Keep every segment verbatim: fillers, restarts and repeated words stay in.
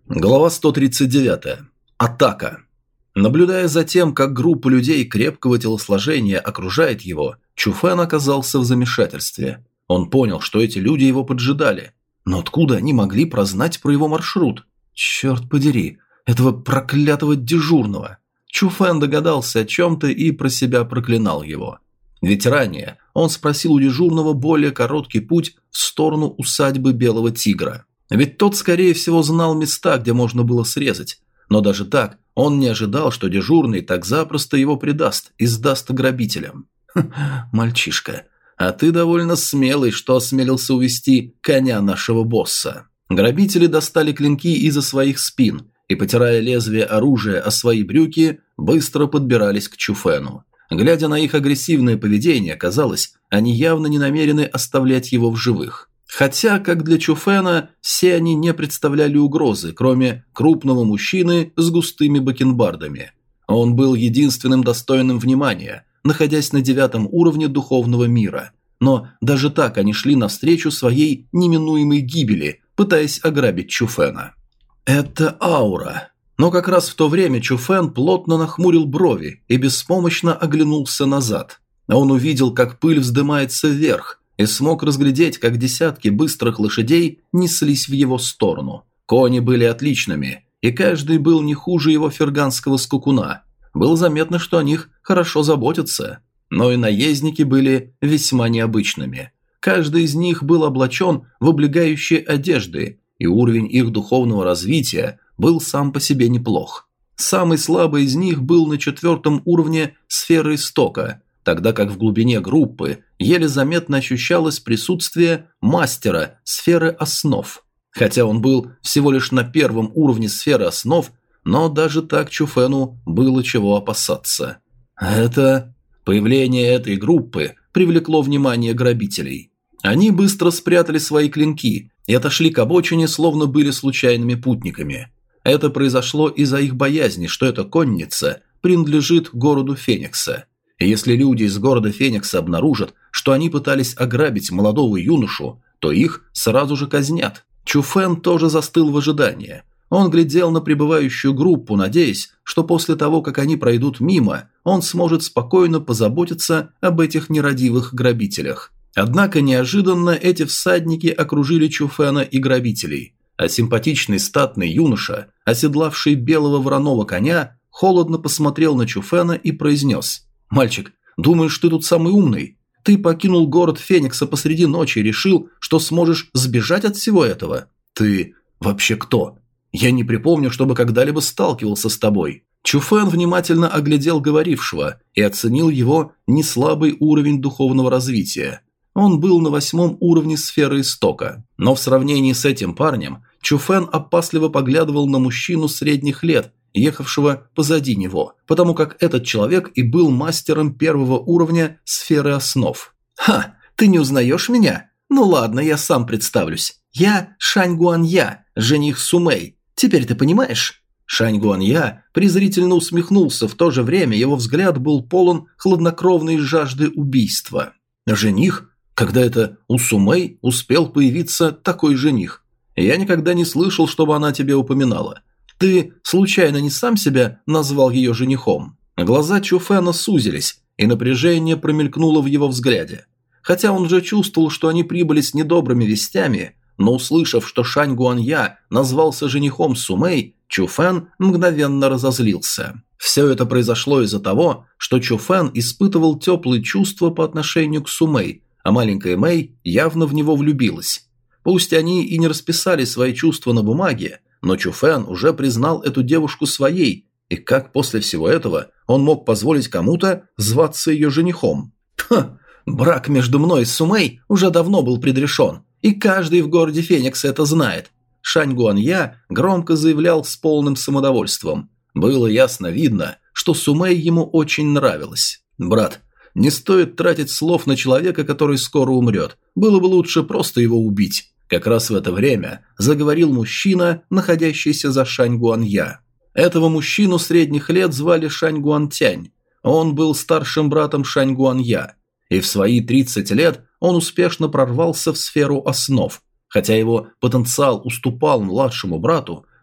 Глава сто тридцать девять. Атака. Наблюдая за тем, как группа людей крепкого телосложения окружает его, Чуфэн оказался в замешательстве. Он понял, что эти люди его поджидали. Но откуда они могли прознать про его маршрут? Черт подери, этого проклятого дежурного. Чуфэн догадался о чем-то и про себя проклинал его. Ведь ранее он спросил у дежурного более короткий путь в сторону усадьбы Белого Тигра. Ведь тот, скорее всего, знал места, где можно было срезать. Но даже так, он не ожидал, что дежурный так запросто его предаст и сдаст грабителям. Хм, мальчишка, а ты довольно смелый, что осмелился увести коня нашего босса. Грабители достали клинки из-за своих спин и, потирая лезвие оружия о свои брюки, быстро подбирались к Чуфэну. Глядя на их агрессивное поведение, казалось, они явно не намерены оставлять его в живых. Хотя, как для Чуфэна, все они не представляли угрозы, кроме крупного мужчины с густыми бакенбардами. Он был единственным достойным внимания, находясь на девятом уровне духовного мира. Но даже так они шли навстречу своей неминуемой гибели, пытаясь ограбить Чуфэна. Это аура. Но как раз в то время Чуфэн плотно нахмурил брови и беспомощно оглянулся назад. Он увидел, как пыль вздымается вверх, и смог разглядеть, как десятки быстрых лошадей неслись в его сторону. Кони были отличными, и каждый был не хуже его ферганского скакуна. Было заметно, что о них хорошо заботятся. Но и наездники были весьма необычными. Каждый из них был облачен в облегающие одежды, и уровень их духовного развития был сам по себе неплох. Самый слабый из них был на четвертом уровне сферы истока, тогда как в глубине группы еле заметно ощущалось присутствие мастера сферы основ. Хотя он был всего лишь на первом уровне сферы основ, но даже так Чуфэну было чего опасаться. Это... Появление этой группы привлекло внимание грабителей. Они быстро спрятали свои клинки и отошли к обочине, словно были случайными путниками. Это произошло из-за их боязни, что эта конница принадлежит городу Феникса. И если люди из города Феникса обнаружат, что они пытались ограбить молодого юношу, то их сразу же казнят. Чуфэн тоже застыл в ожидании. Он глядел на прибывающую группу, надеясь, что после того, как они пройдут мимо, он сможет спокойно позаботиться об этих нерадивых грабителях. Однако неожиданно эти всадники окружили Чуфэна и грабителей, а симпатичный статный юноша, оседлавший белого вороного коня, холодно посмотрел на Чуфэна и произнес: «Мальчик, думаешь, ты тут самый умный? Ты покинул город Феникса посреди ночи и решил, что сможешь сбежать от всего этого? Ты вообще кто? Я не припомню, чтобы когда-либо сталкивался с тобой». Чуфэн внимательно оглядел говорившего и оценил его неслабый уровень духовного развития. Он был на восьмом уровне сферы истока, но в сравнении с этим парнем Чуфэн опасливо поглядывал на мужчину средних лет, ехавшего позади него, потому как этот человек и был мастером первого уровня сферы основ. «Ха, ты не узнаешь меня? Ну ладно, я сам представлюсь. Я Шань Гуанья, жених Сумэй. Теперь ты понимаешь?» Шань Гуанья презрительно усмехнулся, в то же время его взгляд был полон хладнокровной жажды убийства. «Жених? Когда это у Сумэй успел появиться такой жених? Я никогда не слышал, чтобы она тебе упоминала. Ты случайно не сам себя назвал ее женихом?» Глаза Чуфэна сузились, и напряжение промелькнуло в его взгляде. Хотя он уже чувствовал, что они прибыли с недобрыми вестями, но услышав, что Шань Гуанья назвался женихом Сумэй, Чуфэн мгновенно разозлился. Все это произошло из-за того, что Чуфэн испытывал теплые чувства по отношению к Сумэй, а маленькая Мэй явно в него влюбилась. Пусть они и не расписали свои чувства на бумаге, но Чуфэн уже признал эту девушку своей, и как после всего этого он мог позволить кому-то зваться ее женихом? Ха, брак между мной и Сумэй уже давно был предрешен, и каждый в городе Феникс это знает. Шань Гуанья громко заявлял с полным самодовольством. Было ясно видно, что Сумэй ему очень нравилась. «Брат, не стоит тратить слов на человека, который скоро умрет. Было бы лучше просто его убить». Как раз в это время заговорил мужчина, находящийся за Шань Гуанья. Этого мужчину средних лет звали Шань Гуантянь. Он был старшим братом Шань Гуанья, и в свои тридцать лет он успешно прорвался в сферу основ. Хотя его потенциал уступал младшему брату,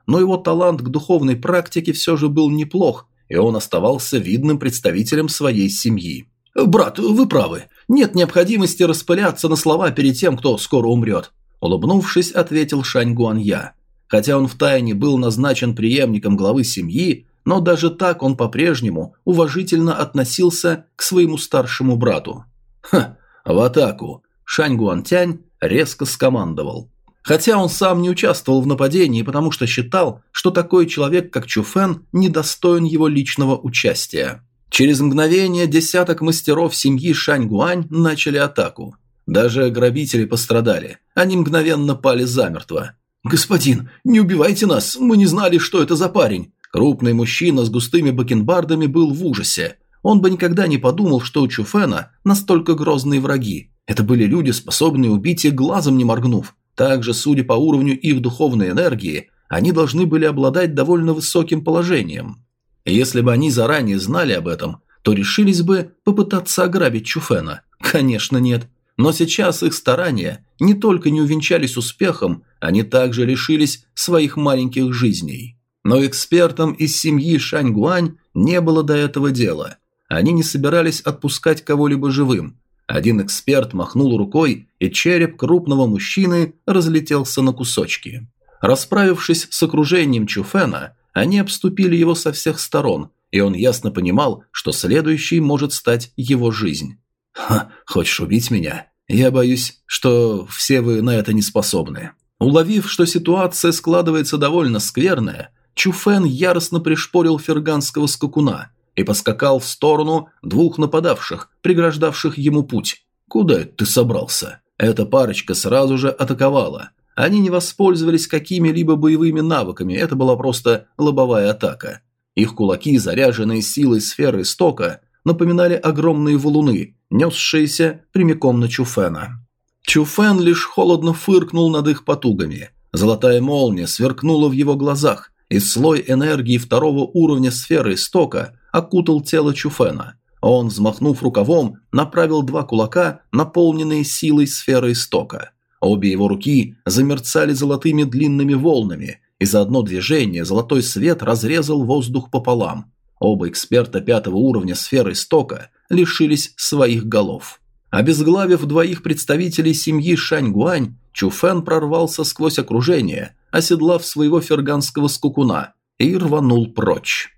но его талант к духовной практике все же был неплох, и он оставался видным представителем своей семьи. «Брат, вы правы. Нет необходимости распыляться на слова перед тем, кто скоро умрет», – улыбнувшись, ответил Шань Гуанья. Хотя он втайне был назначен преемником главы семьи, но даже так он по-прежнему уважительно относился к своему старшему брату. «Ха, в атаку!» – Шань Гуантянь резко скомандовал. Хотя он сам не участвовал в нападении, потому что считал, что такой человек, как Чу Фэн, недостоин его личного участия. Через мгновение десяток мастеров семьи Шань Гуань начали атаку. Даже грабители пострадали, они мгновенно пали замертво. «Господин, не убивайте нас, мы не знали, что это за парень!» Крупный мужчина с густыми бакенбардами был в ужасе. Он бы никогда не подумал, что у Чу Фэна настолько грозные враги. Это были люди, способные убить их глазом не моргнув. Также, судя по уровню их духовной энергии, они должны были обладать довольно высоким положением. Если бы они заранее знали об этом, то решились бы попытаться ограбить Чу Фэна. Конечно, нет. Но сейчас их старания не только не увенчались успехом, они также лишились своих маленьких жизней. Но экспертам из семьи Шань Гуань не было до этого дела. Они не собирались отпускать кого-либо живым. Один эксперт махнул рукой, и череп крупного мужчины разлетелся на кусочки. Расправившись с окружением Чу Фэна, они обступили его со всех сторон, и он ясно понимал, что следующей может стать его жизнь. «Ха, хочешь убить меня? Я боюсь, что все вы на это не способны». Уловив, что ситуация складывается довольно скверная, Чу Фэн яростно пришпорил ферганского скакуна и поскакал в сторону двух нападавших, преграждавших ему путь. «Куда это ты собрался?» Эта парочка сразу же атаковала. Они не воспользовались какими-либо боевыми навыками, это была просто лобовая атака. Их кулаки, заряженные силой сферы истока, напоминали огромные валуны, несшиеся прямиком на Чу Фэна. Чу Фэн лишь холодно фыркнул над их потугами. Золотая молния сверкнула в его глазах, и слой энергии второго уровня сферы истока окутал тело Чу Фэна. Он, взмахнув рукавом, направил два кулака, наполненные силой сферы истока. Обе его руки замерцали золотыми длинными волнами, и за одно движение золотой свет разрезал воздух пополам. Оба эксперта пятого уровня сферы истока лишились своих голов. Обезглавив двоих представителей семьи Шань Гуань, Чу Фэн прорвался сквозь окружение, оседлав своего ферганского скакуна, и рванул прочь.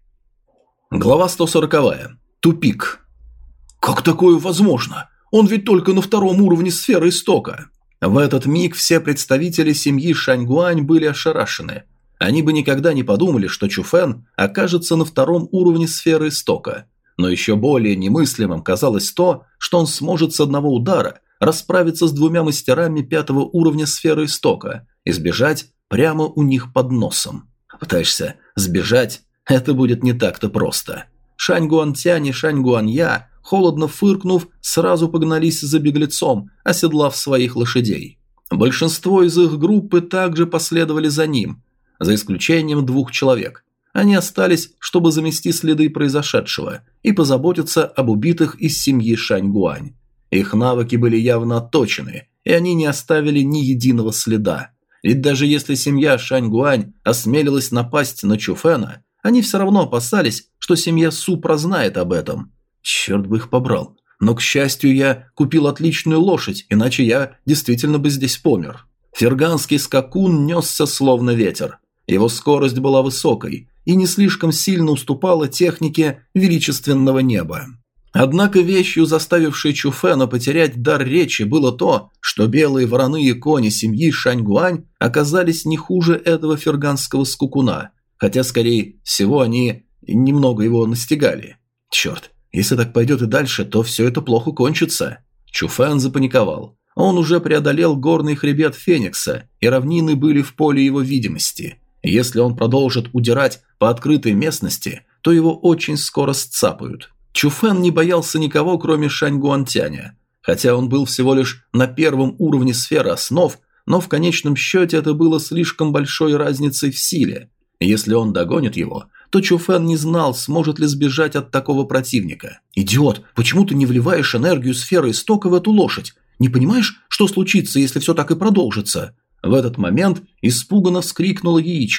Глава сто сороковая. Тупик. «Как такое возможно? Он ведь только на втором уровне сферы истока!» В этот миг все представители семьи Шань Гуань были ошарашены. Они бы никогда не подумали, что Чу Фэн окажется на втором уровне сферы истока. Но еще более немыслимым казалось то, что он сможет с одного удара расправиться с двумя мастерами пятого уровня сферы истока и сбежать прямо у них под носом. Пытаешься сбежать? Это будет не так-то просто. Шань Гуантянь и Шань Гуанья, холодно фыркнув, сразу погнались за беглецом, оседлав своих лошадей. Большинство из их группы также последовали за ним, за исключением двух человек. Они остались, чтобы замести следы произошедшего и позаботиться об убитых из семьи Шань Гуань. Их навыки были явно отточены, и они не оставили ни единого следа. Ведь даже если семья Шань Гуань осмелилась напасть на Чу Фэна, они все равно опасались, что семья Су прознает об этом. Черт бы их побрал. Но, к счастью, я купил отличную лошадь, иначе я действительно бы здесь помер. Ферганский скакун несся словно ветер. Его скорость была высокой и не слишком сильно уступала технике величественного неба. Однако вещью, заставившей Чу Фэна потерять дар речи, было то, что белые вороные кони семьи Шань Гуань оказались не хуже этого ферганского скакуна, хотя, скорее всего, они немного его настигали. Черт, если так пойдет и дальше, то все это плохо кончится. Чу Фэн запаниковал. Он уже преодолел горный хребет Феникса, и равнины были в поле его видимости. Если он продолжит удирать по открытой местности, то его очень скоро сцапают. Чу Фэн не боялся никого, кроме Шань Гуантяня. Хотя он был всего лишь на первом уровне сферы основ, но в конечном счете это было слишком большой разницей в силе. Если он догонит его, то Чу Фэн не знал, сможет ли сбежать от такого противника. «Идиот, почему ты не вливаешь энергию сферы истока в эту лошадь? Не понимаешь, что случится, если все так и продолжится?» В этот момент испуганно вскрикнула яичко.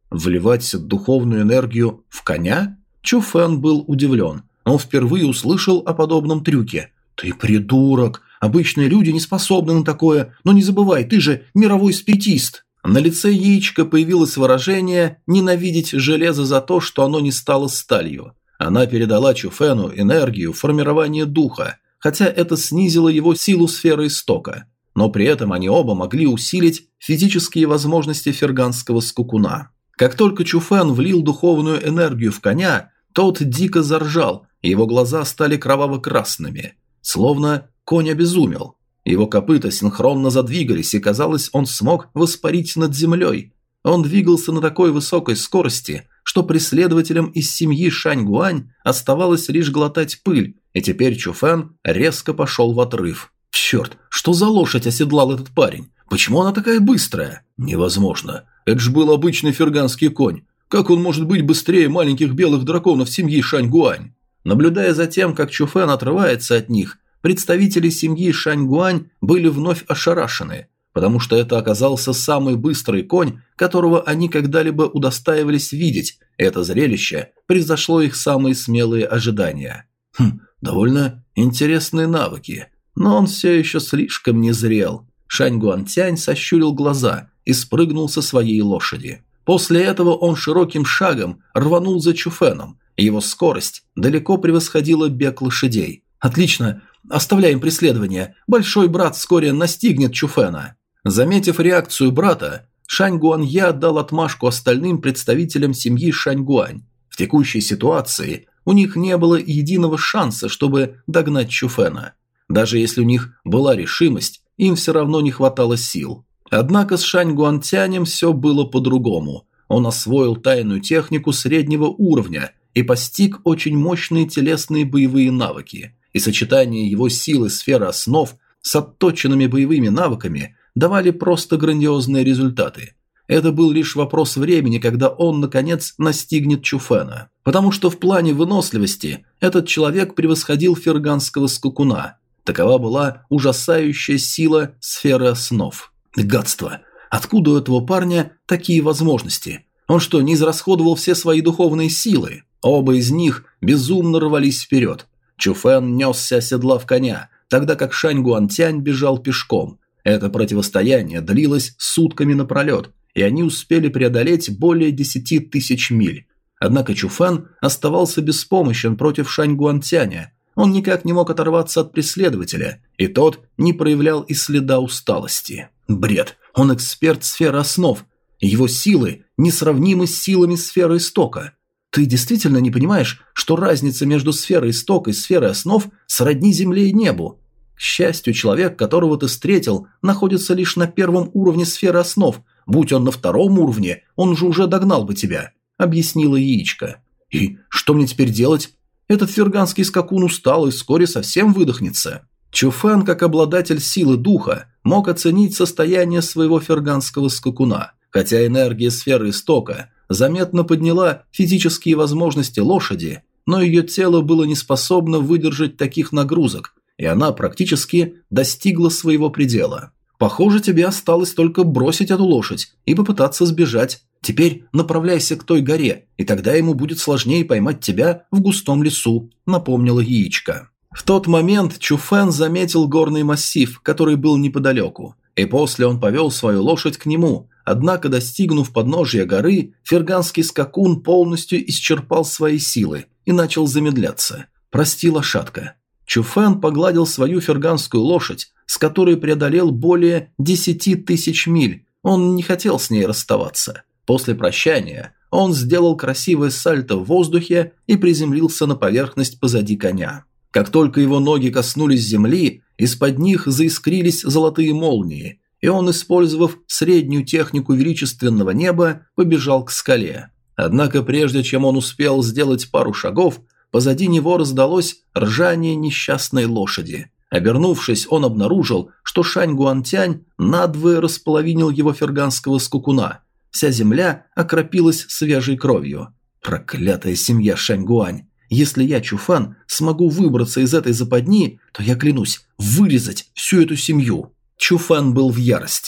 Вливать духовную энергию в коня? Чуфэн был удивлен. Он впервые услышал о подобном трюке. «Ты придурок! Обычные люди не способны на такое, но не забывай, ты же мировой спиритист!» На лице яичка появилось выражение «ненавидеть железо за то, что оно не стало сталью». Она передала Чуфэну энергию формирования духа, хотя это снизило его силу сферы истока. Но при этом они оба могли усилить физические возможности ферганского скакуна. Как только Чуфэн влил духовную энергию в коня, тот дико заржал, и его глаза стали кроваво-красными. Словно конь обезумел. Его копыта синхронно задвигались, и казалось, он смог воспарить над землей. Он двигался на такой высокой скорости, что преследователям из семьи Шань-Гуань оставалось лишь глотать пыль, и теперь Чуфэн резко пошел в отрыв. «Черт, что за лошадь оседлал этот парень? Почему она такая быстрая?» «Невозможно. Это ж был обычный ферганский конь. Как он может быть быстрее маленьких белых драконов семьи Шань-Гуань?» Наблюдая за тем, как Чуфэн отрывается от них, представители семьи Шань-Гуань были вновь ошарашены, потому что это оказался самый быстрый конь, которого они когда-либо удостаивались видеть. Это зрелище превзошло их самые смелые ожидания. Хм, довольно интересные навыки, но он все еще слишком незрел. Шань-Гуантянь сощурил глаза и спрыгнул со своей лошади. После этого он широким шагом рванул за Чуфэном, и его скорость далеко превосходила бег лошадей. «Отлично, оставляем преследование, большой брат вскоре настигнет Чуфэна». Заметив реакцию брата, Шань-Гуанье отдал отмашку остальным представителям семьи Шань-Гуань. В текущей ситуации у них не было единого шанса, чтобы догнать Чуфэна. Даже если у них была решимость, им все равно не хватало сил. Однако с Шань-Гуантянем все было по-другому. Он освоил тайную технику среднего уровня и постиг очень мощные телесные боевые навыки. И сочетание его силы сферы основ с отточенными боевыми навыками давали просто грандиозные результаты. Это был лишь вопрос времени, когда он, наконец, настигнет Чуфэна. Потому что в плане выносливости этот человек превосходил ферганского скакуна. Такова была ужасающая сила сферы основ. Гадство! Откуда у этого парня такие возможности? Он что, не израсходовал все свои духовные силы? Оба из них безумно рвались вперед. Чуфэн несся, оседлав коня, тогда как Шань-Гуантянь бежал пешком. Это противостояние длилось сутками напролет, и они успели преодолеть более десяти тысяч миль. Однако Чуфэн оставался беспомощен против Шань-Гуантяня. Он никак не мог оторваться от преследователя, и тот не проявлял и следа усталости. Бред. Он эксперт сферы основ. Его силы несравнимы с силами сферы истока. Ты действительно не понимаешь, что разница между сферой истока и сферой основ сродни земле и небу? К счастью, человек, которого ты встретил, находится лишь на первом уровне сферы основ. Будь он на втором уровне, он же уже догнал бы тебя, объяснила яичко. И что мне теперь делать? Этот ферганский скакун устал и вскоре совсем выдохнется. Чуфэн, как обладатель силы духа, мог оценить состояние своего ферганского скакуна. Хотя энергия сферы истока заметно подняла физические возможности лошади, но ее тело было не способно выдержать таких нагрузок, и она практически достигла своего предела. Похоже, тебе осталось только бросить эту лошадь и попытаться сбежать. Теперь направляйся к той горе, и тогда ему будет сложнее поймать тебя в густом лесу», — напомнила яичко. В тот момент Чуфэн заметил горный массив, который был неподалеку, и после он повел свою лошадь к нему. Однако, достигнув подножия горы, ферганский скакун полностью исчерпал свои силы и начал замедляться. «Прости, лошадка». Чуфэн погладил свою ферганскую лошадь, с которой преодолел более десяти тысяч миль. Он не хотел с ней расставаться. После прощания он сделал красивое сальто в воздухе и приземлился на поверхность позади коня. Как только его ноги коснулись земли, из-под них заискрились золотые молнии, и он, использовав среднюю технику величественного неба, побежал к скале. Однако прежде чем он успел сделать пару шагов, позади него раздалось ржание несчастной лошади. Обернувшись, он обнаружил, что Шань-Гуантянь надвое располовинил его ферганского скакуна. Вся земля окропилась свежей кровью. Проклятая семья Шань-Гуань! Если я, Чуфэн, смогу выбраться из этой западни, то я клянусь вырезать всю эту семью. Чуфэн был в ярости.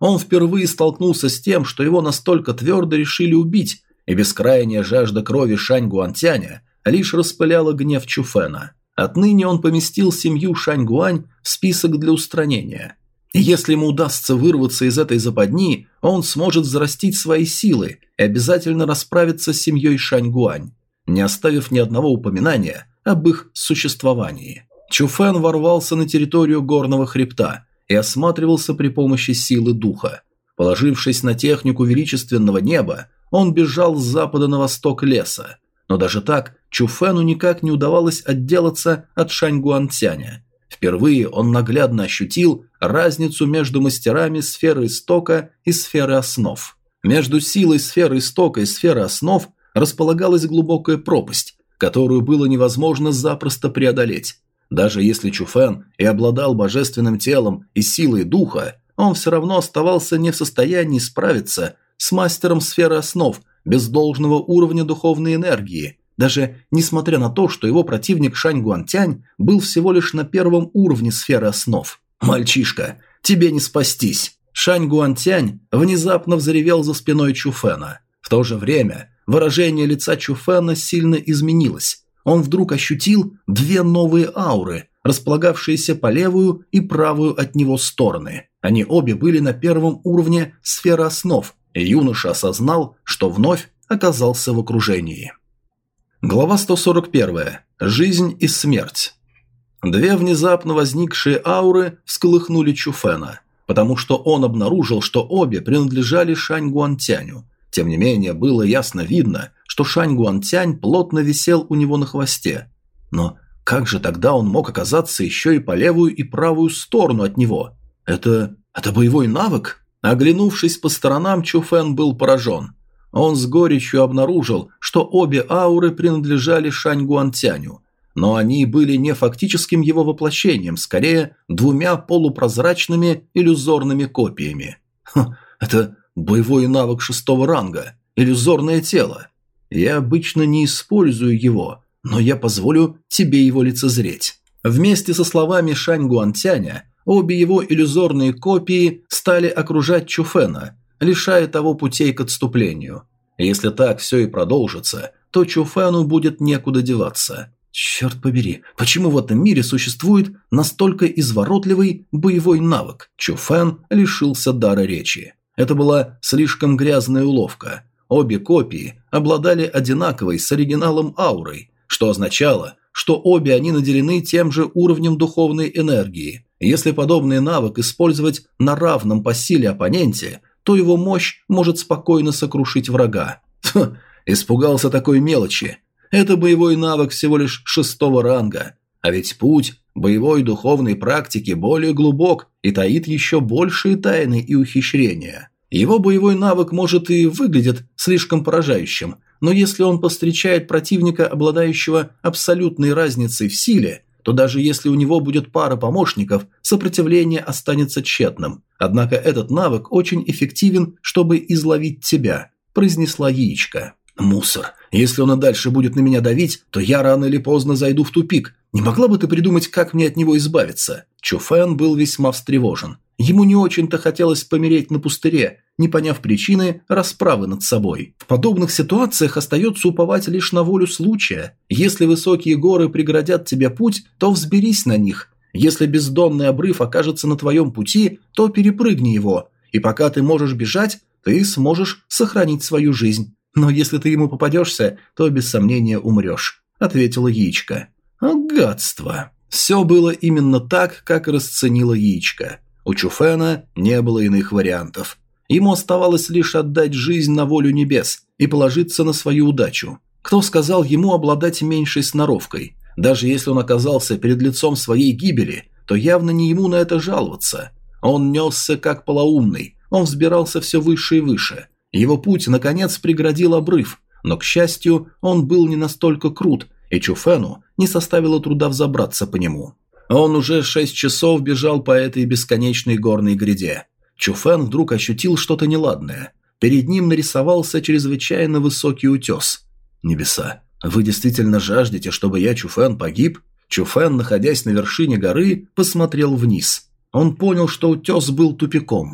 Он впервые столкнулся с тем, что его настолько твердо решили убить, и бескрайняя жажда крови Шань Гуантяня лишь распыляла гнев Чуфена. Отныне он поместил семью Шань Гуань в список для устранения. И если ему удастся вырваться из этой западни, он сможет взрастить свои силы и обязательно расправиться с семьей Шань Гуань, не оставив ни одного упоминания об их существовании. Чуфен ворвался на территорию горного хребта и осматривался при помощи силы духа. Положившись на технику величественного неба, он бежал с запада на восток леса. Но даже так Чуфену никак не удавалось отделаться от Шань Гуантяня. Впервые он наглядно ощутил разницу между мастерами сферы истока и сферы основ. Между силой сферы истока и сферы основ располагалась глубокая пропасть, которую было невозможно запросто преодолеть. Даже если Чуфен и обладал божественным телом и силой духа, он все равно оставался не в состоянии справиться с мастером сферы основ без должного уровня духовной энергии, даже несмотря на то, что его противник Шань Гуантянь был всего лишь на первом уровне сферы основ. «Мальчишка, тебе не спастись!» Шань Гуантянь внезапно взревел за спиной Чуфена. В то же время выражение лица Чуфена сильно изменилось. Он вдруг ощутил две новые ауры, располагавшиеся по левую и правую от него стороны. Они обе были на первом уровне сферы основ, и юноша осознал, что вновь оказался в окружении. Глава сто сорок один. Жизнь и смерть. Две внезапно возникшие ауры всколыхнули Чуфена, потому что он обнаружил, что обе принадлежали Шань Гуантяню. Тем не менее, было ясно видно, что Шань Гуантянь плотно висел у него на хвосте. Но как же тогда он мог оказаться еще и по левую и правую сторону от него? Это... это боевой навык? Оглянувшись по сторонам, Чуфен был поражен. Он с горечью обнаружил, что обе ауры принадлежали Шань Гуантяню, но они были не фактическим его воплощением, скорее двумя полупрозрачными иллюзорными копиями. Хм, это боевой навык шестого ранга, иллюзорное тело. Я обычно не использую его, но я позволю тебе его лицезреть. Вместе со словами Шань Гуантяня, обе его иллюзорные копии стали окружать Чуфена, лишая того путей к отступлению. Если так все и продолжится, то Чуфену будет некуда деваться. Черт побери, почему в этом мире существует настолько изворотливый боевой навык? Чуфен лишился дара речи. Это была слишком грязная уловка. Обе копии обладали одинаковой с оригиналом аурой, что означало, что обе они наделены тем же уровнем духовной энергии. Если подобный навык использовать на равном по силе оппоненте, то его мощь может спокойно сокрушить врага. Тьфу, испугался такой мелочи. Это боевой навык всего лишь шестого ранга. А ведь путь боевой духовной практики более глубок и таит еще большие тайны и ухищрения. Его боевой навык может и выглядит слишком поражающим, но если он повстречает противника, обладающего абсолютной разницей в силе, то даже если у него будет пара помощников, сопротивление останется тщетным. Однако этот навык очень эффективен, чтобы изловить тебя, произнесла яичко. Мусор. Если он и дальше будет на меня давить, то я рано или поздно зайду в тупик. Не могла бы ты придумать, как мне от него избавиться? Чуфен был весьма встревожен. Ему не очень-то хотелось помереть на пустыре, не поняв причины расправы над собой. В подобных ситуациях остается уповать лишь на волю случая. Если высокие горы преградят тебе путь, то взберись на них. Если бездонный обрыв окажется на твоем пути, то перепрыгни его. И пока ты можешь бежать, ты сможешь сохранить свою жизнь. Но если ты ему попадешься, то без сомнения умрешь», – ответила яичко. «О, гадство!» Все было именно так, как расценила яичко. У Чуфена не было иных вариантов. Ему оставалось лишь отдать жизнь на волю небес и положиться на свою удачу. Кто сказал ему обладать меньшей сноровкой? Даже если он оказался перед лицом своей гибели, то явно не ему на это жаловаться. Он несся как полоумный, он взбирался все выше и выше. Его путь, наконец, преградил обрыв, но, к счастью, он был не настолько крут, и Чуфену не составило труда взобраться по нему. Он уже шесть часов бежал по этой бесконечной горной гряде. Чуфен вдруг ощутил что-то неладное. Перед ним нарисовался чрезвычайно высокий утес. «Небеса, вы действительно жаждете, чтобы я, Чуфен, погиб?» Чуфен, находясь на вершине горы, посмотрел вниз. Он понял, что утес был тупиком.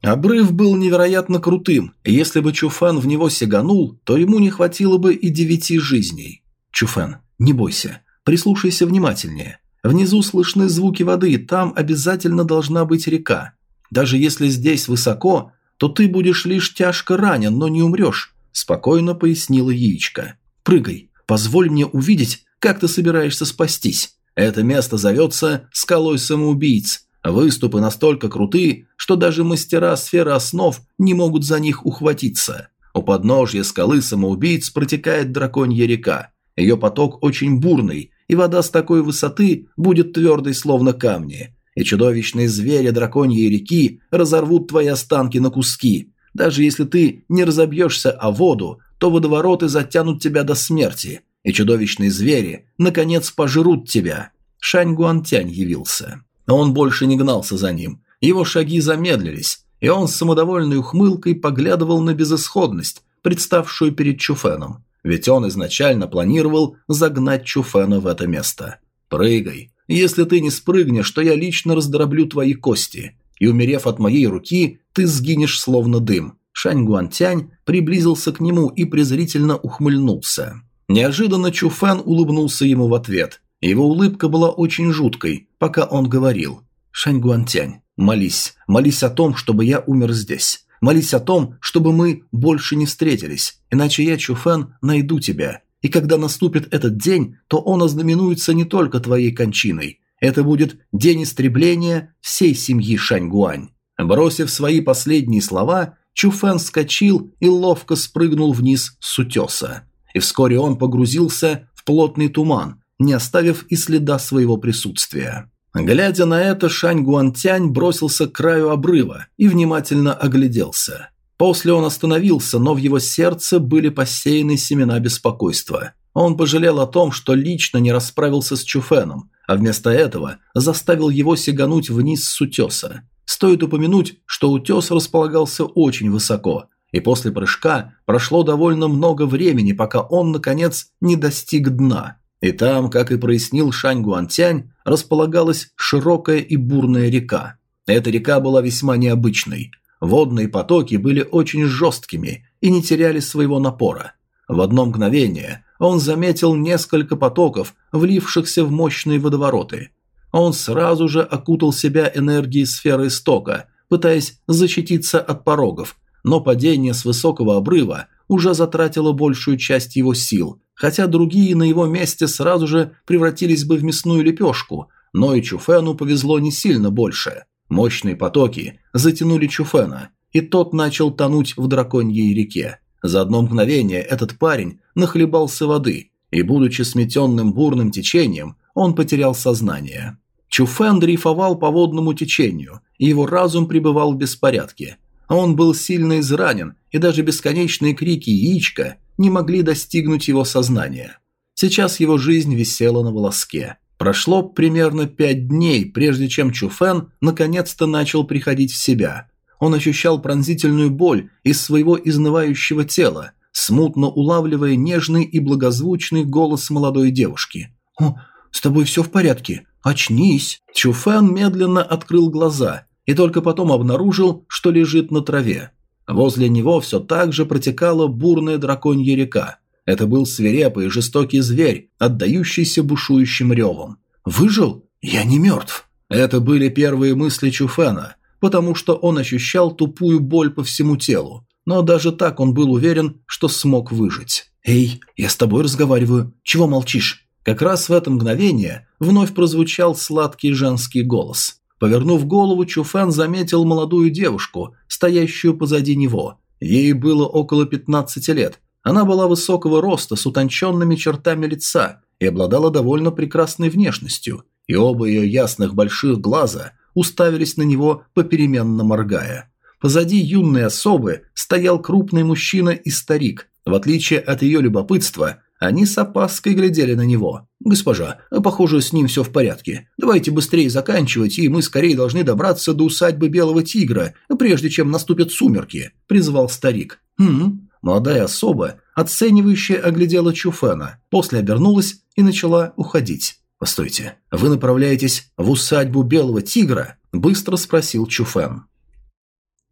Обрыв был невероятно крутым, и если бы Чуфэн в него сиганул, то ему не хватило бы и девяти жизней. Чуфэн, не бойся, прислушайся внимательнее. Внизу слышны звуки воды, там обязательно должна быть река. Даже если здесь высоко, то ты будешь лишь тяжко ранен, но не умрешь», – спокойно пояснила яичко. «Прыгай, позволь мне увидеть, как ты собираешься спастись. Это место зовется Скалой Самоубийц. Выступы настолько крутые, что даже мастера сферы основ не могут за них ухватиться. У подножья Скалы Самоубийц протекает драконья река. Ее поток очень бурный, и вода с такой высоты будет твердой, словно камни. И чудовищные звери драконьей реки разорвут твои останки на куски. Даже если ты не разобьешься о воду, то водовороты затянут тебя до смерти, и чудовищные звери, наконец, пожрут тебя». Шань Гуантянь явился. Он больше не гнался за ним, его шаги замедлились, и он с самодовольной ухмылкой поглядывал на безысходность, представшую перед Чуфеном, ведь он изначально планировал загнать Чуфена в это место. «Прыгай. Если ты не спрыгнешь, то я лично раздроблю твои кости, и, умерев от моей руки, ты сгинешь словно дым». Шань Гуантянь приблизился к нему и презрительно ухмыльнулся. Неожиданно Чуфэн улыбнулся ему в ответ. Его улыбка была очень жуткой, пока он говорил: «Шань Гуантянь, молись, молись о том, чтобы я умер здесь. Молись о том, чтобы мы больше не встретились, иначе я, Чуфэн, найду тебя. И когда наступит этот день, то он ознаменуется не только твоей кончиной. Это будет день истребления всей семьи Шаньгуань». Бросив свои последние слова, Чуфэн вскочил и ловко спрыгнул вниз с утеса. И вскоре он погрузился в плотный туман, не оставив и следа своего присутствия. Глядя на это, Шань Гуантянь бросился к краю обрыва и внимательно огляделся. После он остановился, но в его сердце были посеяны семена беспокойства. Он пожалел о том, что лично не расправился с Чуфеном, а вместо этого заставил его сигануть вниз с утеса. Стоит упомянуть, что утес располагался очень высоко, и после прыжка прошло довольно много времени, пока он, наконец, не достиг дна. И там, как и прояснил Шань Гуантянь, располагалась широкая и бурная река. Эта река была весьма необычной. Водные потоки были очень жесткими и не теряли своего напора. В одно мгновение он заметил несколько потоков, влившихся в мощные водовороты. Он сразу же окутал себя энергией сферы истока, пытаясь защититься от порогов, но падение с высокого обрыва уже затратило большую часть его сил, хотя другие на его месте сразу же превратились бы в мясную лепешку, но и Чуфену повезло не сильно больше. Мощные потоки затянули Чуфена, и тот начал тонуть в драконьей реке. За одно мгновение этот парень нахлебался воды, и, будучи сметенным бурным течением, он потерял сознание. Чуфэн дрейфовал по водному течению, и его разум пребывал в беспорядке. Он был сильно изранен, и даже бесконечные крики яичка не могли достигнуть его сознания. Сейчас его жизнь висела на волоске. Прошло примерно пять дней, прежде чем Чуфэн наконец-то начал приходить в себя. Он ощущал пронзительную боль из своего изнывающего тела, смутно улавливая нежный и благозвучный голос молодой девушки. «О, с тобой все в порядке? Очнись!» Чуфэн медленно открыл глаза и только потом обнаружил, что лежит на траве. Возле него все так же протекала бурная драконья река. Это был свирепый и жестокий зверь, отдающийся бушующим ревом. «Выжил? Я не мертв!» Это были первые мысли Чуфэна, потому что он ощущал тупую боль по всему телу, но даже так он был уверен, что смог выжить. «Эй, я с тобой разговариваю, чего молчишь?» Как раз в это мгновение вновь прозвучал сладкий женский голос. Повернув голову, Чуфэн заметил молодую девушку, стоящую позади него. Ей было около пятнадцати лет. Она была высокого роста, с утонченными чертами лица и обладала довольно прекрасной внешностью, и оба ее ясных больших глаза уставились на него, попеременно моргая. Позади юной особы стоял крупный мужчина и старик. В отличие от ее любопытства, они с опаской глядели на него. «Госпожа, похоже, с ним все в порядке. Давайте быстрее заканчивать, и мы скорее должны добраться до усадьбы Белого Тигра, прежде чем наступят сумерки», – призвал старик. «Хм». Молодая особа, оценивающая, оглядела Чуфэна, после обернулась и начала уходить. «Постойте, вы направляетесь в усадьбу Белого Тигра?» – быстро спросил Чуфэн.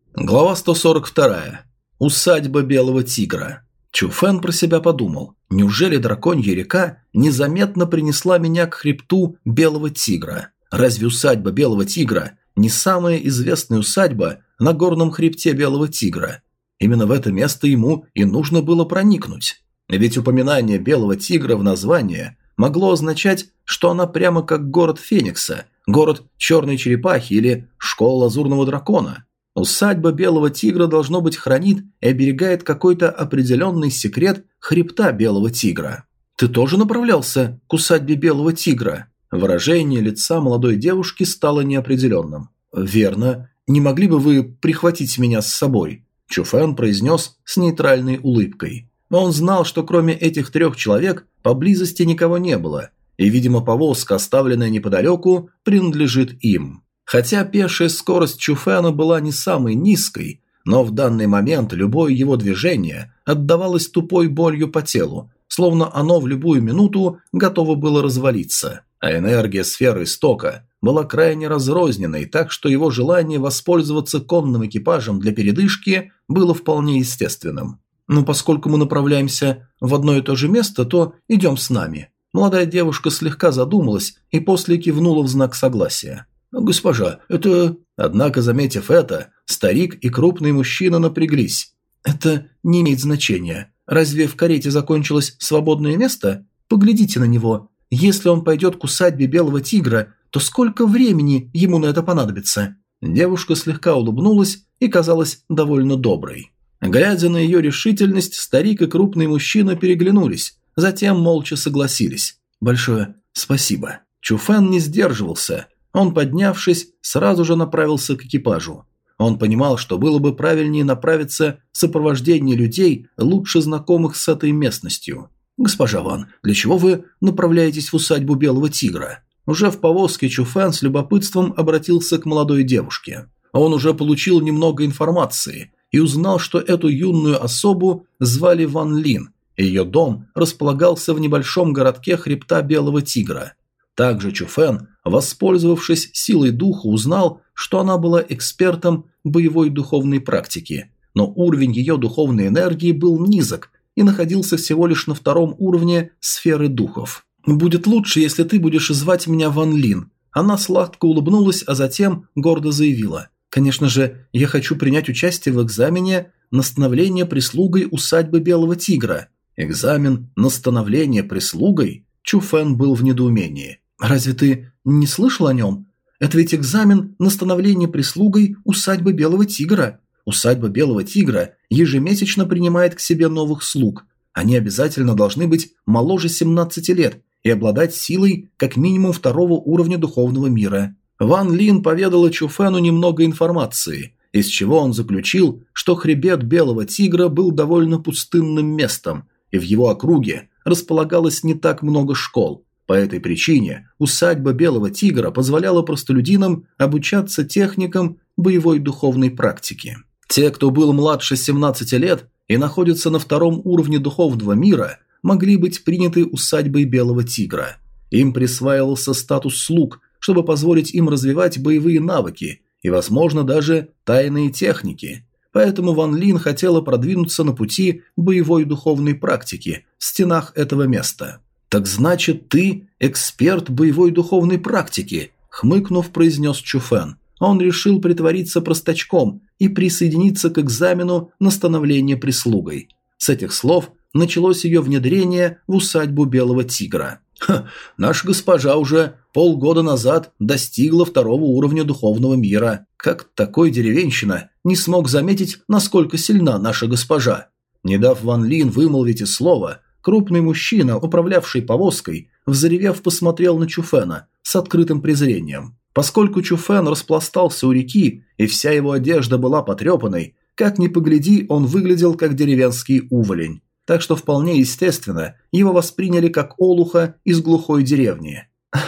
Глава сто сорок два. Усадьба Белого Тигра. Чуфэн про себя подумал, неужели драконья река незаметно принесла меня к хребту Белого Тигра? Разве усадьба Белого Тигра не самая известная усадьба на горном хребте Белого Тигра? Именно в это место ему и нужно было проникнуть. Ведь упоминание Белого Тигра в названии могло означать, что она прямо как город Феникса, город Черной Черепахи или Школа Лазурного Дракона. Усадьба Белого Тигра, должно быть, хранит и оберегает какой-то определенный секрет хребта Белого Тигра. «Ты тоже направлялся к усадьбе Белого Тигра?» Выражение лица молодой девушки стало неопределенным. «Верно. Не могли бы вы прихватить меня с собой?» Чуфэн произнес с нейтральной улыбкой. Он знал, что кроме этих трех человек поблизости никого не было, и, видимо, повозка, оставленная неподалеку, принадлежит им. Хотя пешая скорость Чуфэна была не самой низкой, но в данный момент любое его движение отдавалось тупой болью по телу, словно оно в любую минуту готово было развалиться, а энергия сферы истока была крайне разрозненной, так что его желание воспользоваться конным экипажем для передышки было вполне естественным. «Ну, поскольку мы направляемся в одно и то же место, то идем с нами». Молодая девушка слегка задумалась и после кивнула в знак согласия. «Госпожа, это...» Однако, заметив это, старик и крупный мужчина напряглись. «Это не имеет значения. Разве в карете закончилось свободное место? Поглядите на него. Если он пойдет к усадьбе Белого Тигра, то сколько времени ему на это понадобится?» Девушка слегка улыбнулась и казалась довольно доброй. Глядя на ее решительность, старик и крупный мужчина переглянулись, затем молча согласились. «Большое спасибо». Чуфэн не сдерживался. Он, поднявшись, сразу же направился к экипажу. Он понимал, что было бы правильнее направиться в сопровождении людей, лучше знакомых с этой местностью. «Госпожа Ван, для чего вы направляетесь в усадьбу Белого Тигра?» Уже в повозке Чуфэн с любопытством обратился к молодой девушке. Он уже получил немного информации и узнал, что эту юную особу звали Ван Лин. Ее дом располагался в небольшом городке хребта Белого Тигра. Также Чуфэн, воспользовавшись силой духа, узнал, что она была экспертом боевой духовной практики, но уровень ее духовной энергии был низок и находился всего лишь на втором уровне сферы духов. «Будет лучше, если ты будешь звать меня Ван Лин». Она сладко улыбнулась, а затем гордо заявила. «Конечно же, я хочу принять участие в экзамене на становление прислугой усадьбы Белого Тигра». Экзамен на становление прислугой? Чуфэн был в недоумении. «Разве ты не слышал о нем? Это ведь экзамен на становление прислугой усадьбы Белого Тигра. Усадьба Белого Тигра ежемесячно принимает к себе новых слуг. Они обязательно должны быть моложе семнадцати лет и обладать силой как минимум второго уровня духовного мира». Ван Лин поведала Чуфэну немного информации, из чего он заключил, что хребет Белого Тигра был довольно пустынным местом, и в его округе располагалось не так много школ. По этой причине усадьба Белого Тигра позволяла простолюдинам обучаться техникам боевой духовной практики. Те, кто был младше семнадцати лет и находятся на втором уровне духовного мира, могли быть приняты усадьбой Белого Тигра. Им присваивался статус слуг, чтобы позволить им развивать боевые навыки и, возможно, даже тайные техники. Поэтому Ван Лин хотела продвинуться на пути боевой духовной практики в стенах этого места. «Так значит, ты эксперт боевой духовной практики», – хмыкнув, произнес Чуфэн. Он решил притвориться простачком и присоединиться к экзамену на становление прислугой. С этих слов началось ее внедрение в усадьбу Белого Тигра. «Ха, наша госпожа уже полгода назад достигла второго уровня духовного мира. Как такой деревенщина не смог заметить, насколько сильна наша госпожа?» Не дав Ван Лин вымолвить и слова, крупный мужчина, управлявший повозкой, взревев, посмотрел на Чуфэна с открытым презрением. Поскольку Чуфэн распластался у реки и вся его одежда была потрепанной, как ни погляди, он выглядел как деревенский уволень. Так что вполне естественно, его восприняли как олуха из глухой деревни.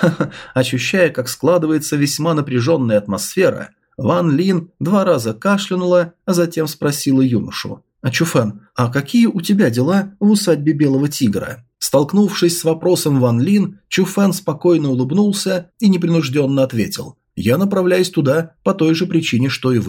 Ощущая, как складывается весьма напряженная атмосфера, Ван Лин два раза кашлянула, а затем спросила юношу. «А Чуфэн, а какие у тебя дела в усадьбе Белого Тигра?» Столкнувшись с вопросом Ван Лин, Чуфэн спокойно улыбнулся и непринужденно ответил. «Я направляюсь туда по той же причине, что и вы.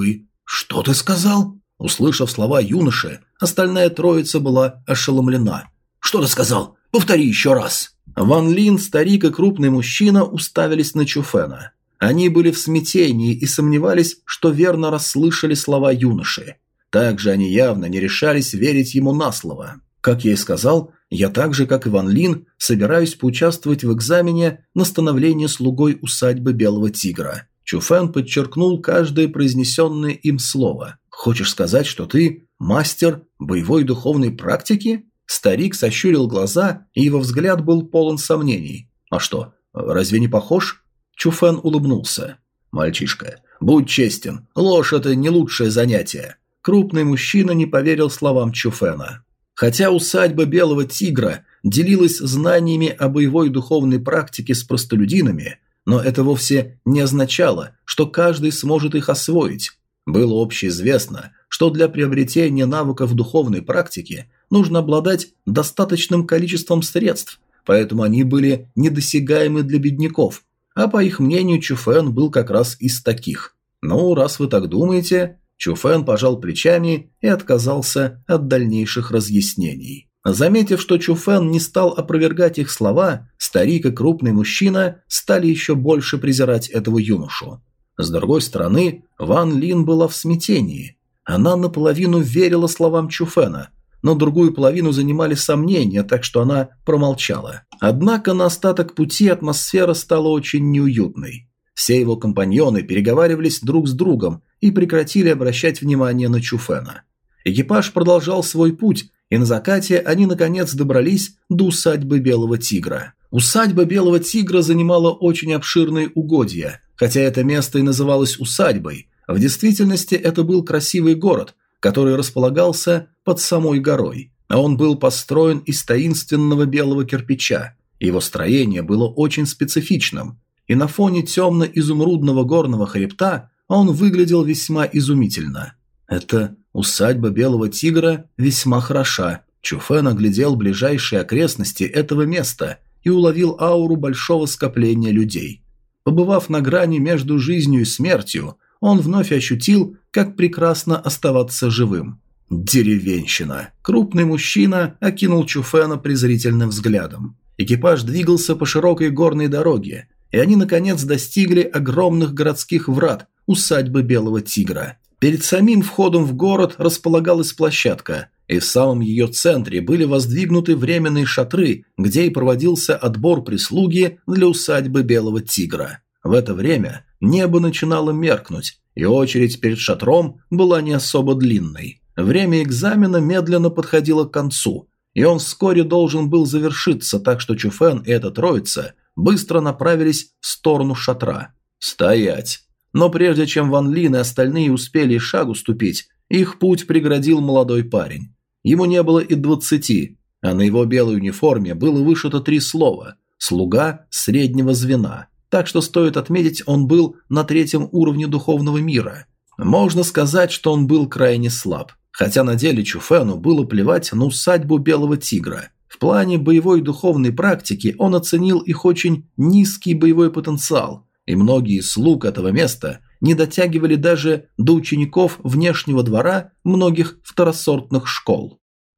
«Что ты сказал?» Услышав слова юноши, остальная троица была ошеломлена. «Что ты сказал? Повтори еще раз!» Ван Лин, старик и крупный мужчина уставились на Чуфена. Они были в смятении и сомневались, что верно расслышали слова юноши. Также они явно не решались верить ему на слово. Как я и сказал, я так же, как и Ван Лин, собираюсь поучаствовать в экзамене на становление слугой усадьбы Белого Тигра. Чуфен подчеркнул каждое произнесенное им слово. «Хочешь сказать, что ты мастер боевой духовной практики?» Старик сощурил глаза, и его взгляд был полон сомнений. «А что, разве не похож?» Чуфен улыбнулся. «Мальчишка, будь честен, ложь – это не лучшее занятие». Крупный мужчина не поверил словам Чуфена. Хотя усадьба Белого Тигра делилась знаниями о боевой духовной практике с простолюдинами, но это вовсе не означало, что каждый сможет их освоить. Было общеизвестно, что для приобретения навыков духовной практики нужно обладать достаточным количеством средств, поэтому они были недосягаемы для бедняков, а по их мнению Чуфен был как раз из таких. Ну, раз вы так думаете... Чуфен пожал плечами и отказался от дальнейших разъяснений. Заметив, что Чуфен не стал опровергать их слова, старик и крупный мужчина стали еще больше презирать этого юношу. С другой стороны, Ван Лин была в смятении. Она наполовину верила словам Чуфена, но другую половину занимали сомнения, так что она промолчала. Однако на остаток пути атмосфера стала очень неуютной. Все его компаньоны переговаривались друг с другом и прекратили обращать внимание на Чуфена. Экипаж продолжал свой путь, и на закате они наконец добрались до усадьбы Белого Тигра. Усадьба Белого Тигра занимала очень обширные угодья, хотя это место и называлось усадьбой. В действительности это был красивый город, который располагался под самой горой, а он был построен из таинственного белого кирпича. Его строение было очень специфичным, и на фоне темно-изумрудного горного хребта он выглядел весьма изумительно. Эта усадьба Белого Тигра весьма хороша. Чуфен оглядел ближайшие окрестности этого места и уловил ауру большого скопления людей. Побывав на грани между жизнью и смертью, он вновь ощутил, как прекрасно оставаться живым. Деревенщина. Крупный мужчина окинул Чуфена презрительным взглядом. Экипаж двигался по широкой горной дороге, и они, наконец, достигли огромных городских врат усадьбы Белого Тигра. Перед самим входом в город располагалась площадка, и в самом ее центре были воздвигнуты временные шатры, где и проводился отбор прислуги для усадьбы Белого Тигра. В это время небо начинало меркнуть, и очередь перед шатром была не особо длинной. Время экзамена медленно подходило к концу, и он вскоре должен был завершиться, так что Чуфен и эта троица быстро направились в сторону шатра. «Стоять!» Но прежде чем Ван Лин и остальные успели и шагу ступить, их путь преградил молодой парень. Ему не было и двадцати, а на его белой униформе было вышито три слова «слуга среднего звена», так что стоит отметить, он был на третьем уровне духовного мира. Можно сказать, что он был крайне слаб, хотя на деле Чуфену было плевать на усадьбу Белого Тигра. В плане боевой духовной практики он оценил их очень низкий боевой потенциал, и многие из слуг этого места не дотягивали даже до учеников внешнего двора многих второсортных школ.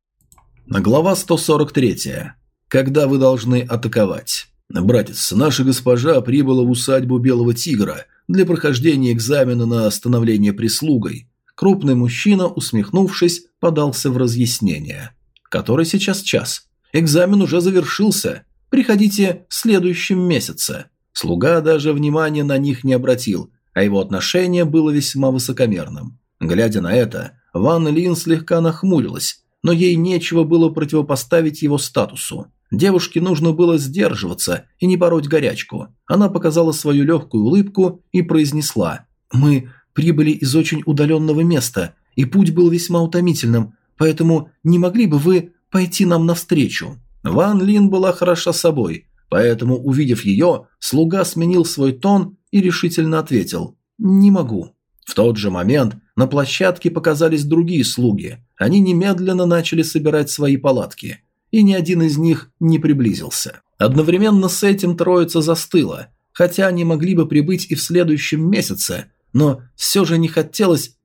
Глава сто сорок три. Когда вы должны атаковать? Братец, наша госпожа прибыла в усадьбу Белого Тигра для прохождения экзамена на становление прислугой. Крупный мужчина, усмехнувшись, подался в разъяснение. Который сейчас час? Экзамен уже завершился. Приходите в следующем месяце. Слуга даже внимания на них не обратил, а его отношение было весьма высокомерным. Глядя на это, Ван Лин слегка нахмурилась, но ей нечего было противопоставить его статусу. Девушке нужно было сдерживаться и не пороть горячку. Она показала свою легкую улыбку и произнесла: «Мы прибыли из очень удаленного места, и путь был весьма утомительным, поэтому не могли бы вы пойти нам навстречу?» Ван Лин была хороша собой, поэтому, увидев ее, слуга сменил свой тон и решительно ответил: «Не могу». В тот же момент на площадке показались другие слуги. Они немедленно начали собирать свои палатки, и ни один из них не приблизился. Одновременно с этим троица застыла, хотя они могли бы прибыть и в следующем месяце, но все же не хотелось,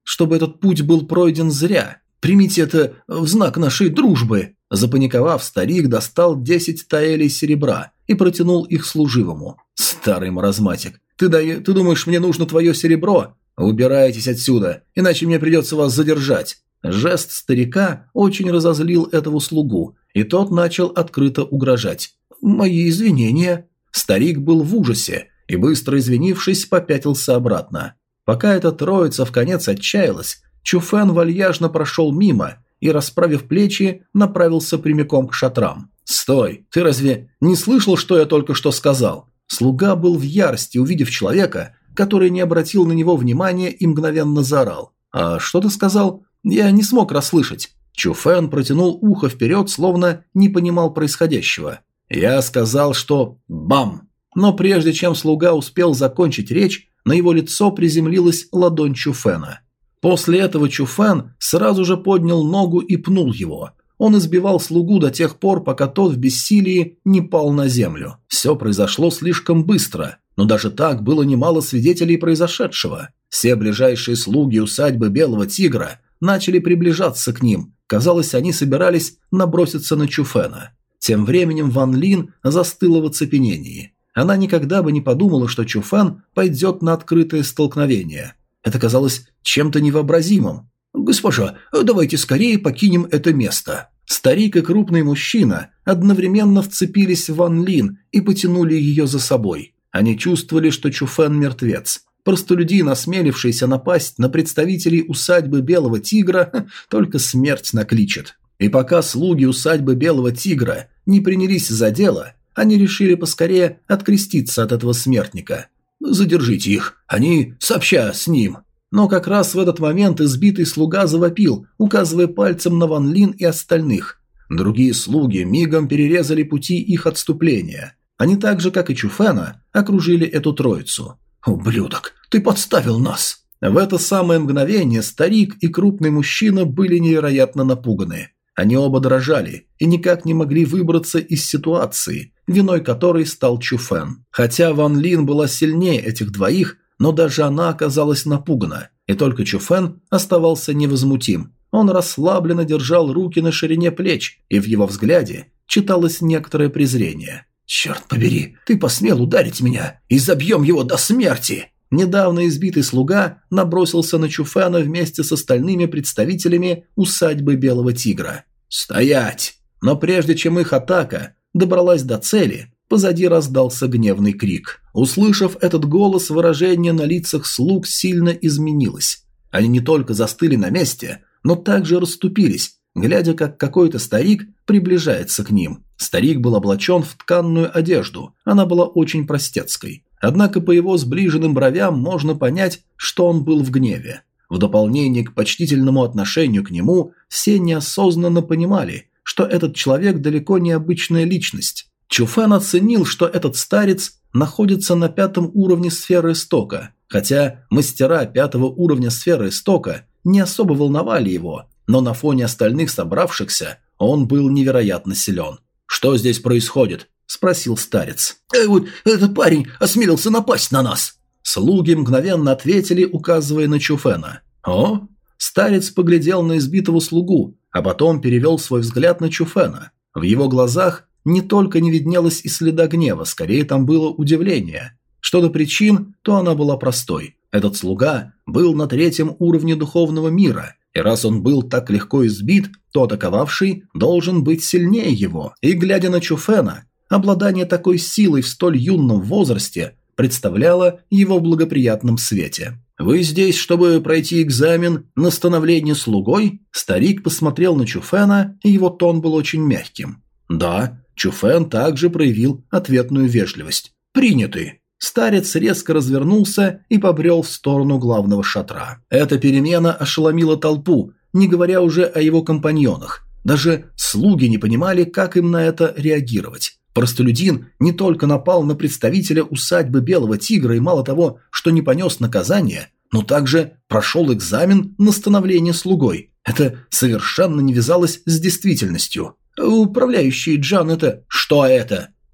чтобы этот путь был пройден зря. Примите это в знак нашей дружбы». Запаниковав, старик достал десять таэлей серебра и протянул их служивому. «Старый маразматик, ты, дай, ты думаешь, мне нужно твое серебро? Убирайтесь отсюда, иначе мне придется вас задержать». Жест старика очень разозлил этого слугу, и тот начал открыто угрожать. «Мои извинения». Старик был в ужасе и, быстро извинившись, попятился обратно. Пока эта троица вконец отчаялась, Чуфэн вальяжно прошел мимо и, расправив плечи, направился прямиком к шатрам. «Стой! Ты разве не слышал, что я только что сказал?» Слуга был в ярости, увидев человека, который не обратил на него внимания и мгновенно заорал. «А что ты сказал? Я не смог расслышать». Чуфэн протянул ухо вперед, словно не понимал происходящего. «Я сказал, что... бам!» Но прежде чем слуга успел закончить речь, на его лицо приземлилась ладонь Чуфэна. После этого Чуфэн сразу же поднял ногу и пнул его. Он избивал слугу до тех пор, пока тот в бессилии не пал на землю. Все произошло слишком быстро, но даже так было немало свидетелей произошедшего. Все ближайшие слуги усадьбы Белого Тигра начали приближаться к ним. Казалось, они собирались наброситься на Чуфэна. Тем временем Ван Лин застыла в оцепенении. Она никогда бы не подумала, что Чуфэн пойдет на открытое столкновение. Это казалось чем-то невообразимым. «Госпожа, давайте скорее покинем это место». Старик и крупный мужчина одновременно вцепились в Ван Лин и потянули ее за собой. Они чувствовали, что Чуфэн мертвец. Простолюдин, осмелившийся напасть на представителей усадьбы Белого Тигра, только смерть накличет. И пока слуги усадьбы Белого Тигра не принялись за дело, они решили поскорее откреститься от этого смертника. «Задержите их, они сообща с ним». Но как раз в этот момент избитый слуга завопил, указывая пальцем на Ван Лин и остальных. Другие слуги мигом перерезали пути их отступления. Они так же, как и Чуфэна, окружили эту троицу. «Ублюдок, ты подставил нас!» В это самое мгновение старик и крупный мужчина были невероятно напуганы. Они оба дрожали и никак не могли выбраться из ситуации, виной которой стал Чуфэн. Хотя Ван Лин была сильнее этих двоих, но даже она оказалась напугана, и только Чуфэн оставался невозмутим. Он расслабленно держал руки на ширине плеч, и в его взгляде читалось некоторое презрение. «Черт побери, ты посмел ударить меня, и забьем его до смерти!» Недавно избитый слуга набросился на Чуфэна вместе с остальными представителями усадьбы Белого Тигра. «Стоять!» Но прежде чем их атака добралась до цели, позади раздался гневный крик. Услышав этот голос, выражение на лицах слуг сильно изменилось. Они не только застыли на месте, но также расступились, глядя, как какой-то старик приближается к ним. Старик был облачен в тканную одежду, она была очень простецкой. Однако по его сближенным бровям можно понять, что он был в гневе. В дополнение к почтительному отношению к нему, все неосознанно понимали, что этот человек далеко не обычная личность. Чуфэн оценил, что этот старец находится на пятом уровне сферы истока, хотя мастера пятого уровня сферы истока не особо волновали его, но на фоне остальных собравшихся он был невероятно силен. «Что здесь происходит?» – спросил старец. «Э, вот этот парень осмелился напасть на нас!» Слуги мгновенно ответили, указывая на Чуфэна. «О?» Старец поглядел на избитого слугу, а потом перевел свой взгляд на Чуфэна. В его глазах не только не виднелось и следа гнева, скорее там было удивление. Что до причин, то она была простой. Этот слуга был на третьем уровне духовного мира, и раз он был так легко избит, то атаковавший должен быть сильнее его. И глядя на Чуфэна, обладание такой силой в столь юном возрасте представляло его в благоприятном свете. «Вы здесь, чтобы пройти экзамен на становление слугой?» Старик посмотрел на Чуфэна, и его тон был очень мягким. «Да». Чуфэн также проявил ответную вежливость. «Приняты». Старец резко развернулся и побрел в сторону главного шатра. Эта перемена ошеломила толпу, не говоря уже о его компаньонах. Даже слуги не понимали, как им на это реагировать. Простолюдин не только напал на представителя усадьбы Белого Тигра и мало того, что не понес наказание, но также прошел экзамен на становление слугой. Это совершенно не вязалось с действительностью. «Управляющий Джан, это...» «Что это?»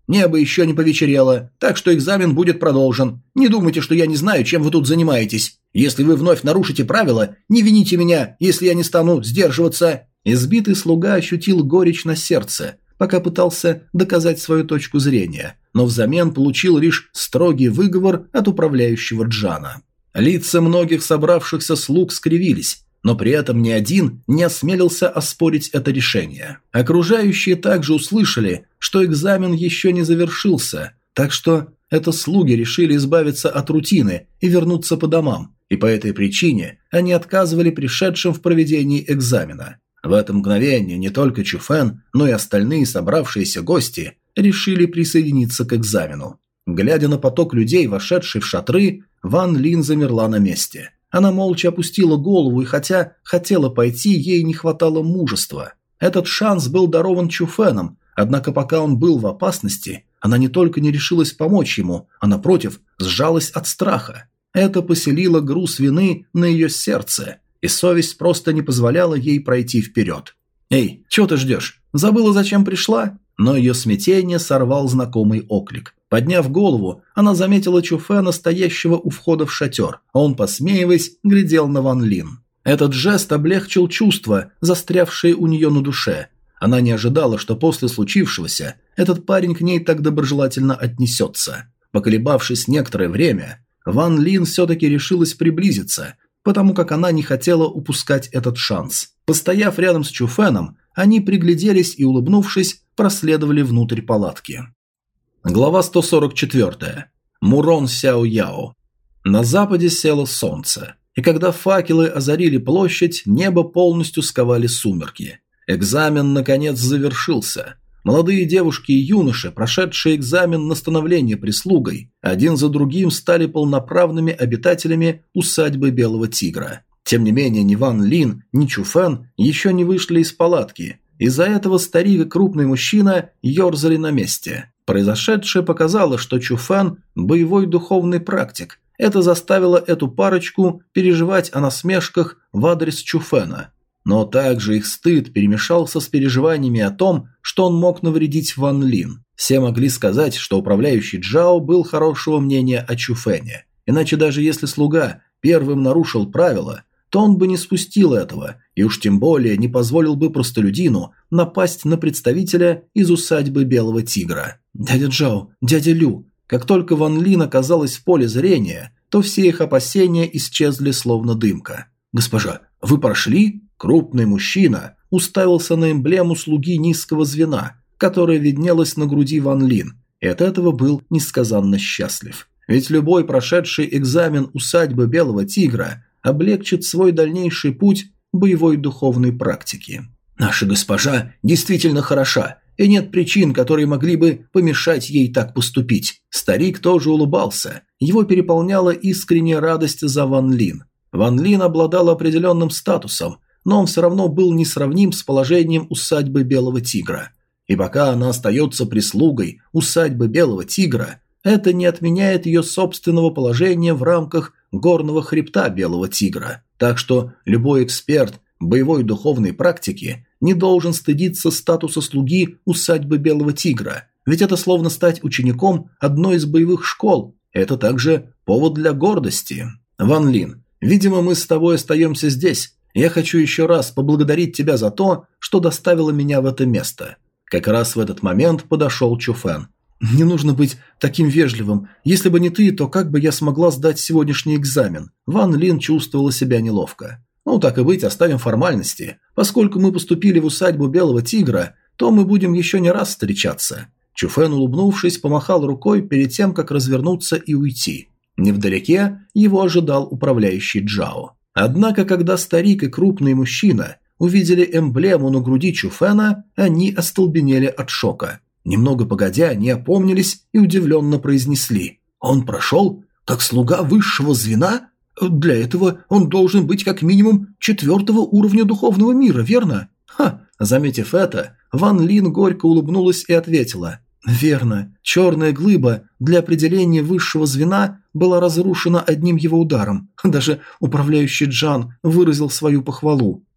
Небо еще не повечерело, так что экзамен будет продолжен. Не думайте, что я не знаю, чем вы тут занимаетесь. Если вы вновь нарушите правила, не вините меня, если я не стану сдерживаться». Избитый слуга ощутил горечь на сердце, пока пытался доказать свою точку зрения, но взамен получил лишь строгий выговор от управляющего Джана. Лица многих собравшихся слуг скривились, но при этом ни один не осмелился оспорить это решение. Окружающие также услышали, что экзамен еще не завершился, так что это слуги решили избавиться от рутины и вернуться по домам, и по этой причине они отказывали пришедшим в проведении экзамена. В это мгновение не только Чуфэн, но и остальные собравшиеся гости решили присоединиться к экзамену. Глядя на поток людей, вошедший в шатры, Ван Лин замерла на месте. Она молча опустила голову, и хотя хотела пойти, ей не хватало мужества. Этот шанс был дарован Чуфэном, однако пока он был в опасности, она не только не решилась помочь ему, а напротив, сжалась от страха. Это поселило груз вины на ее сердце, и совесть просто не позволяла ей пройти вперед. «Эй, чего ты ждешь? Забыла, зачем пришла?» Но ее смятение сорвал знакомый оклик. Подняв голову, она заметила Чуфэна, стоящего у входа в шатер, а он, посмеиваясь, глядел на Ван Лин. Этот жест облегчил чувства, застрявшие у нее на душе. Она не ожидала, что после случившегося этот парень к ней так доброжелательно отнесется. Поколебавшись некоторое время, Ван Лин все-таки решилась приблизиться, потому как она не хотела упускать этот шанс. Постояв рядом с Чуфэном, они пригляделись и, улыбнувшись, проследовали внутрь палатки. Глава сто сорок четыре. Мурон Сяо Яо. На западе село солнце, и когда факелы озарили площадь, небо полностью сковали сумерки. Экзамен, наконец, завершился. Молодые девушки и юноши, прошедшие экзамен на становление прислугой, один за другим стали полноправными обитателями усадьбы Белого Тигра. Тем не менее, ни Ван Лин, ни Чуфэн еще не вышли из палатки. Из-за этого старик и крупный мужчина ерзали на месте. Произошедшее показало, что Чуфэн – боевой духовный практик. Это заставило эту парочку переживать о насмешках в адрес Чуфэна. Но также их стыд перемешался с переживаниями о том, что он мог навредить Ван Лин. Все могли сказать, что управляющий Джао был хорошего мнения о Чуфэне. Иначе даже если слуга первым нарушил правила, то он бы не спустил этого, и уж тем более не позволил бы простолюдину напасть на представителя из усадьбы Белого Тигра. «Дядя Джао, дядя Лю». Как только Ван Лин оказалась в поле зрения, то все их опасения исчезли словно дымка. «Госпожа, вы прошли?» Крупный мужчина уставился на эмблему слуги низкого звена, которая виднелась на груди Ван Лин, и от этого был несказанно счастлив. Ведь любой прошедший экзамен усадьбы Белого Тигра облегчит свой дальнейший путь боевой духовной практики. «Наша госпожа действительно хороша, и нет причин, которые могли бы помешать ей так поступить». Старик тоже улыбался, его переполняла искренняя радость за Ван Лин. Ван Лин обладал определенным статусом, но он все равно был несравним с положением усадьбы Белого Тигра. И пока она остается прислугой усадьбы Белого Тигра, это не отменяет ее собственного положения в рамках горного хребта Белого Тигра. Так что любой эксперт боевой духовной практики не должен стыдиться статуса слуги усадьбы Белого Тигра, ведь это словно стать учеником одной из боевых школ. Это также повод для гордости. Ван Лин, видимо, мы с тобой остаемся здесь. Я хочу еще раз поблагодарить тебя за то, что доставила меня в это место». Как раз в этот момент подошел Чуфэн. «Не нужно быть таким вежливым. Если бы не ты, то как бы я смогла сдать сегодняшний экзамен?» Ван Лин чувствовала себя неловко. «Ну, так и быть, оставим формальности. Поскольку мы поступили в усадьбу Белого Тигра, то мы будем еще не раз встречаться». Чуфэн, улыбнувшись, помахал рукой перед тем, как развернуться и уйти. Невдалеке его ожидал управляющий Джао. Однако, когда старик и крупный мужчина увидели эмблему на груди Чуфэна, они остолбенели от шока. Немного погодя, они опомнились и удивленно произнесли: «Он прошел как слуга высшего звена? Для этого он должен быть как минимум четвертого уровня духовного мира, верно?» «Ха!» Заметив это, Ван Лин горько улыбнулась и ответила: «Верно. Черная глыба для определения высшего звена была разрушена одним его ударом. Даже управляющий Джан выразил свою похвалу.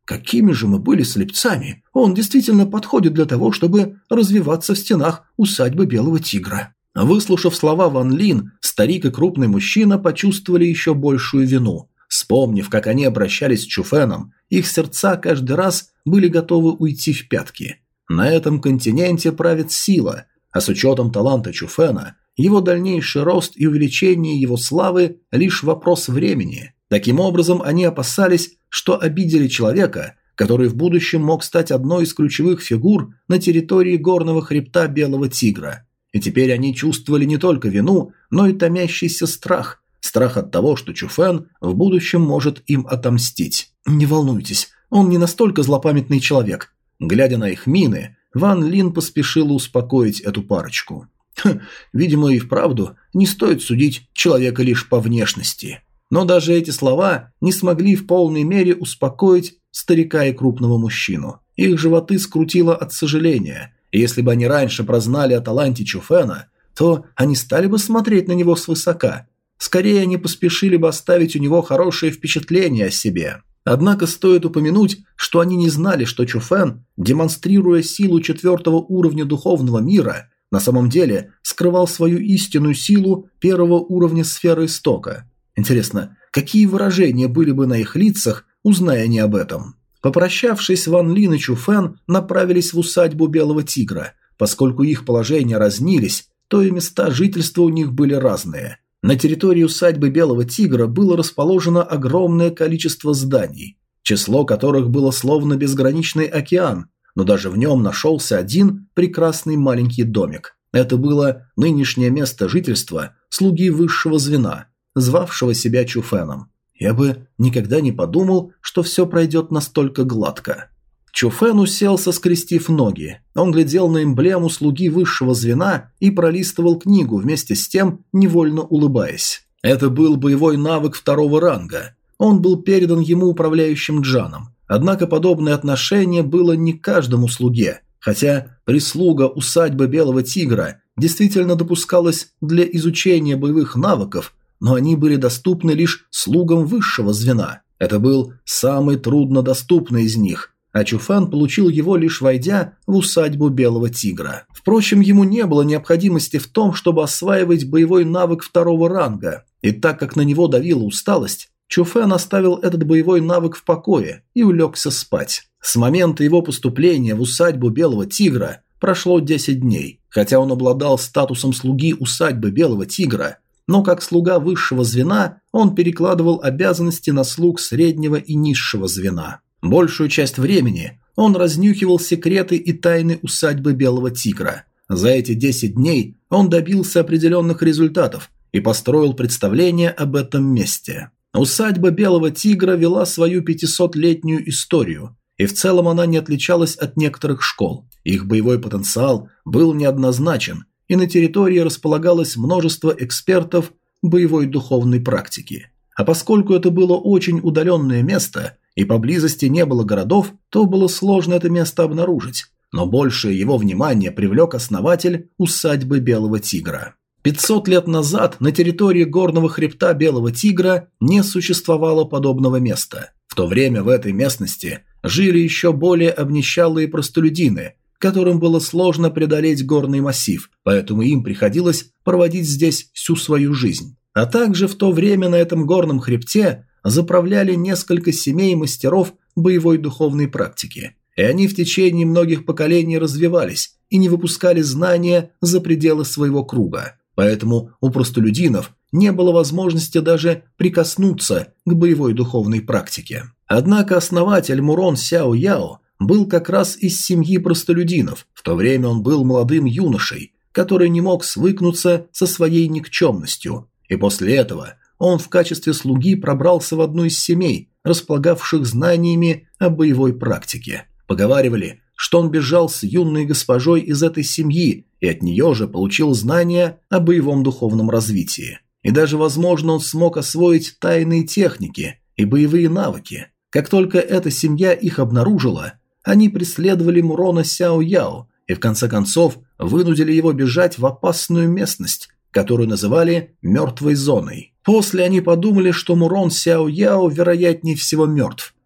Какими же мы были слепцами! Он действительно подходит для того, чтобы развиваться в стенах усадьбы Белого Тигра». Выслушав слова Ван Лин, старик и крупный мужчина почувствовали еще большую вину. Вспомнив, как они обращались с Чуфеном, их сердца каждый раз были готовы уйти в пятки. На этом континенте правит сила, а с учетом таланта Чуфена, его дальнейший рост и увеличение его славы – лишь вопрос времени. Таким образом, они опасались, что обидели человека, который в будущем мог стать одной из ключевых фигур на территории горного хребта Белого Тигра. И теперь они чувствовали не только вину, но и томящийся страх. Страх от того, что Чуфен в будущем может им отомстить. «Не волнуйтесь, он не настолько злопамятный человек». Глядя на их мины, Ван Лин поспешил успокоить эту парочку. «Хм, видимо, и вправду не стоит судить человека лишь по внешности». Но даже эти слова не смогли в полной мере успокоить старика и крупного мужчину. Их животы скрутило от сожаления. И если бы они раньше прознали о таланте Чуфена, то они стали бы смотреть на него свысока. Скорее, они поспешили бы оставить у него хорошее впечатление о себе. Однако стоит упомянуть, что они не знали, что Чуфен, демонстрируя силу четвертого уровня духовного мира, на самом деле скрывал свою истинную силу первого уровня сферы истока. Интересно, какие выражения были бы на их лицах, узная они об этом? Попрощавшись, Ван Лин и Чуфен направились в усадьбу Белого Тигра. Поскольку их положения разнились, то и места жительства у них были разные. На территории усадьбы Белого Тигра было расположено огромное количество зданий, число которых было словно безграничный океан, но даже в нем нашелся один прекрасный маленький домик. Это было нынешнее место жительства слуги высшего звена, звавшего себя Чуфеном. Я бы никогда не подумал, что все пройдет настолько гладко. Чуфен уселся, скрестив ноги. Он глядел на эмблему слуги высшего звена и пролистывал книгу, вместе с тем невольно улыбаясь. Это был боевой навык второго ранга. Он был передан ему управляющим Джаном. Однако подобное отношение было не к каждому слуге, хотя прислуга усадьбы Белого Тигра действительно допускалась для изучения боевых навыков, но они были доступны лишь слугам высшего звена. Это был самый труднодоступный из них, а Чуфен получил его, лишь войдя в усадьбу Белого Тигра. Впрочем, ему не было необходимости в том, чтобы осваивать боевой навык второго ранга, и так как на него давила усталость, Чуфен оставил этот боевой навык в покое и улегся спать. С момента его поступления в усадьбу Белого Тигра прошло десять дней. Хотя он обладал статусом слуги усадьбы Белого Тигра, но как слуга высшего звена он перекладывал обязанности на слуг среднего и низшего звена. Большую часть времени он разнюхивал секреты и тайны усадьбы Белого Тигра. За эти десять дней он добился определенных результатов и построил представление об этом месте. Усадьба Белого Тигра вела свою пятисотлетнюю историю, и в целом она не отличалась от некоторых школ. Их боевой потенциал был неоднозначен, и на территории располагалось множество экспертов боевой духовной практики. А поскольку это было очень удаленное место и поблизости не было городов, то было сложно это место обнаружить. Но большее его внимание привлек основатель усадьбы Белого Тигра. пятьсот лет назад на территории горного хребта Белого Тигра не существовало подобного места. В то время в этой местности жили еще более обнищалые простолюдины, которым было сложно преодолеть горный массив, поэтому им приходилось проводить здесь всю свою жизнь. А также в то время на этом горном хребте заправляли несколько семей мастеров боевой духовной практики, и они в течение многих поколений развивались и не выпускали знания за пределы своего круга. Поэтому у простолюдинов не было возможности даже прикоснуться к боевой духовной практике. Однако основатель Мурон Сяо Яо был как раз из семьи простолюдинов. В то время он был молодым юношей, который не мог свыкнуться со своей никчемностью, и после этого он в качестве слуги пробрался в одну из семей, располагавших знаниями о боевой практике. Поговаривали, что он бежал с юной госпожой из этой семьи и от нее же получил знания о боевом духовном развитии. И даже, возможно, он смог освоить тайные техники и боевые навыки. Как только эта семья их обнаружила, они преследовали Мурона Сяо Яо и в конце концов вынудили его бежать в опасную местность, которую называли «мертвой зоной». После они подумали, что Мурон Сяо Яо вероятнее всего мертв,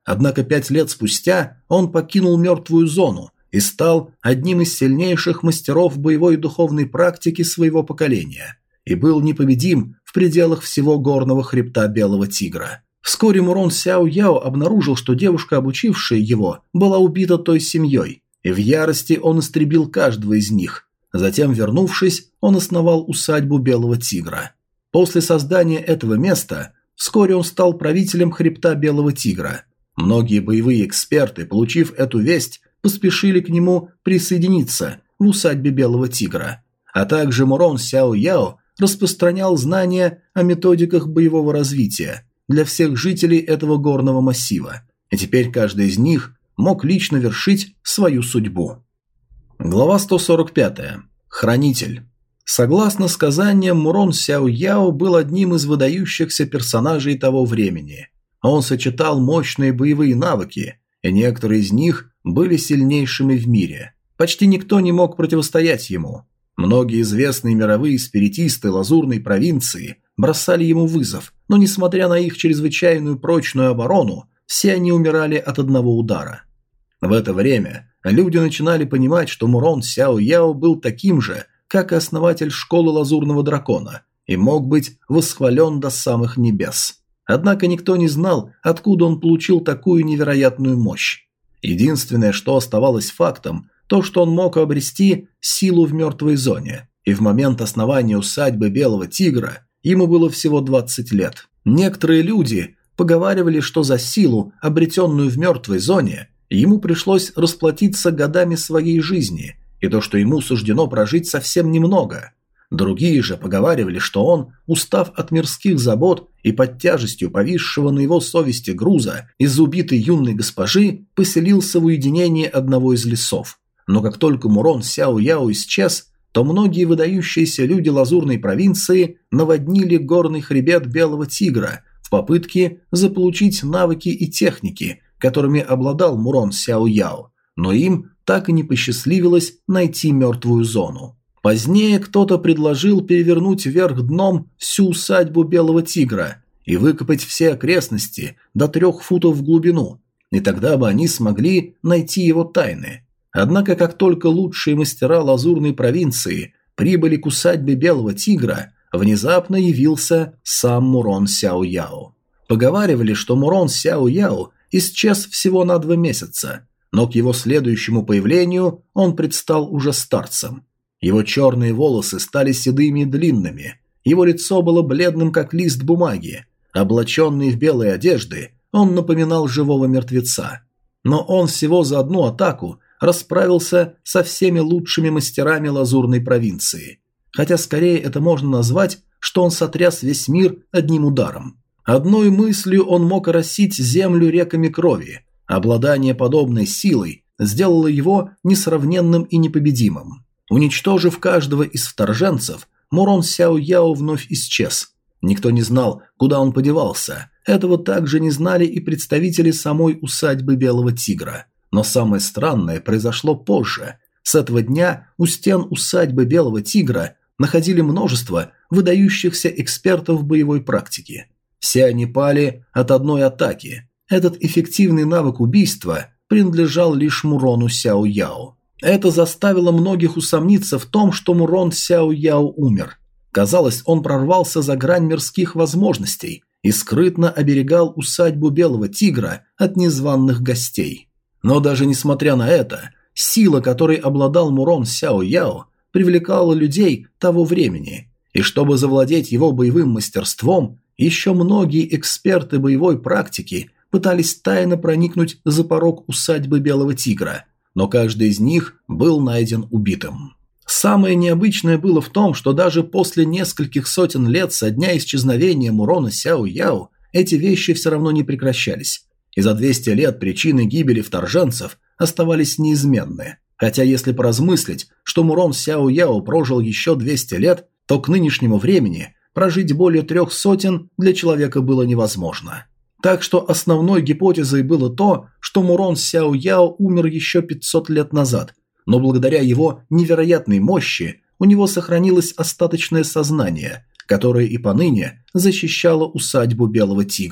Однако пять лет спустя он покинул мертвую зону и стал одним из сильнейших мастеров боевой и духовной практики своего поколения и был непобедим в пределах всего горного хребта Белого Тигра. Вскоре Мурон Сяо Яо обнаружил, что девушка, обучившая его, была убита той семьей, и в ярости он истребил каждого из них. Затем, вернувшись, он основал усадьбу Белого Тигра. После создания этого места вскоре он стал правителем хребта Белого Тигра. Многие боевые эксперты, получив эту весть, поспешили к нему присоединиться в усадьбе Белого Тигра. А также Мурон Сяо Яо распространял знания о методиках боевого развития для всех жителей этого горного массива, и теперь каждый из них мог лично вершить свою судьбу. Глава сто сорок пять. Хранитель. Согласно сказаниям, Мурон Сяо Яо был одним из выдающихся персонажей того времени. Он сочетал мощные боевые навыки, и некоторые из них были сильнейшими в мире. Почти никто не мог противостоять ему. Многие известные мировые спиритисты Лазурной провинции бросали ему вызов, но несмотря на их чрезвычайную прочную оборону, все они умирали от одного удара. В это время люди начинали понимать, что Мурон Сяо Яо был таким же, как и основатель школы Лазурного дракона, и мог быть восхвален до самых небес. Однако никто не знал, откуда он получил такую невероятную мощь. Единственное, что оставалось фактом, то, что он мог обрести силу в мертвой зоне, и в момент основания усадьбы Белого Тигра ему было всего двадцать лет. Некоторые люди поговаривали, что за силу, обретенную в мертвой зоне, ему пришлось расплатиться годами своей жизни, и то, что ему суждено прожить совсем немного. Другие же поговаривали, что он, устав от мирских забот и под тяжестью повисшего на его совести груза из убитой юной госпожи, поселился в уединении одного из лесов. Но как только Мурон Сяо Яо исчез, то многие выдающиеся люди Лазурной провинции наводнили горный хребет Белого Тигра в попытке заполучить навыки и техники, которыми обладал Мурон Сяо Яо, но им так и не посчастливилось найти мертвую зону. Позднее кто-то предложил перевернуть вверх дном всю усадьбу Белого Тигра и выкопать все окрестности до трех футов в глубину, и тогда бы они смогли найти его тайны. Однако, как только лучшие мастера Лазурной провинции прибыли к усадьбе Белого Тигра, внезапно явился сам Мурон Сяо Яо. Поговаривали, что Мурон Сяо Яо исчез всего на два месяца, но к его следующему появлению он предстал уже старцем. Его черные волосы стали седыми и длинными, его лицо было бледным, как лист бумаги. Облаченный в белые одежды, он напоминал живого мертвеца. Но он всего за одну атаку расправился со всеми лучшими мастерами Лазурной провинции. Хотя скорее это можно назвать, что он сотряс весь мир одним ударом. Одной мыслью он мог оросить землю реками крови. Обладание подобной силой сделало его несравненным и непобедимым. Уничтожив каждого из вторженцев, Мурон Сяо Яо вновь исчез. Никто не знал, куда он подевался. Этого также не знали и представители самой усадьбы Белого Тигра. Но самое странное произошло позже. С этого дня у стен усадьбы Белого Тигра находили множество выдающихся экспертов боевой практики. Все они пали от одной атаки. Этот эффективный навык убийства принадлежал лишь Мурону Сяо Яо. Это заставило многих усомниться в том, что Мурон Сяо Яо умер. Казалось, он прорвался за грань мирских возможностей и скрытно оберегал усадьбу Белого Тигра от незваных гостей. Но даже несмотря на это, сила, которой обладал Мурон Сяо Яо, привлекала людей того времени, и чтобы завладеть его боевым мастерством, еще многие эксперты боевой практики пытались тайно проникнуть за порог усадьбы Белого Тигра, но каждый из них был найден убитым. Самое необычное было в том, что даже после нескольких сотен лет со дня исчезновения Мурона Сяо Яо эти вещи все равно не прекращались. И за двести лет причины гибели вторженцев оставались неизменны. Хотя если поразмыслить, что Мурон Сяо Яо прожил еще двести лет, то к нынешнему времени прожить более трех сотен для человека было невозможно. Так что основной гипотезой было то, что Мурон Сяо Яо умер еще пятьсот лет назад, но благодаря его невероятной мощи у него сохранилось остаточное сознание, которое и поныне защищало усадьбу Белого Тигра.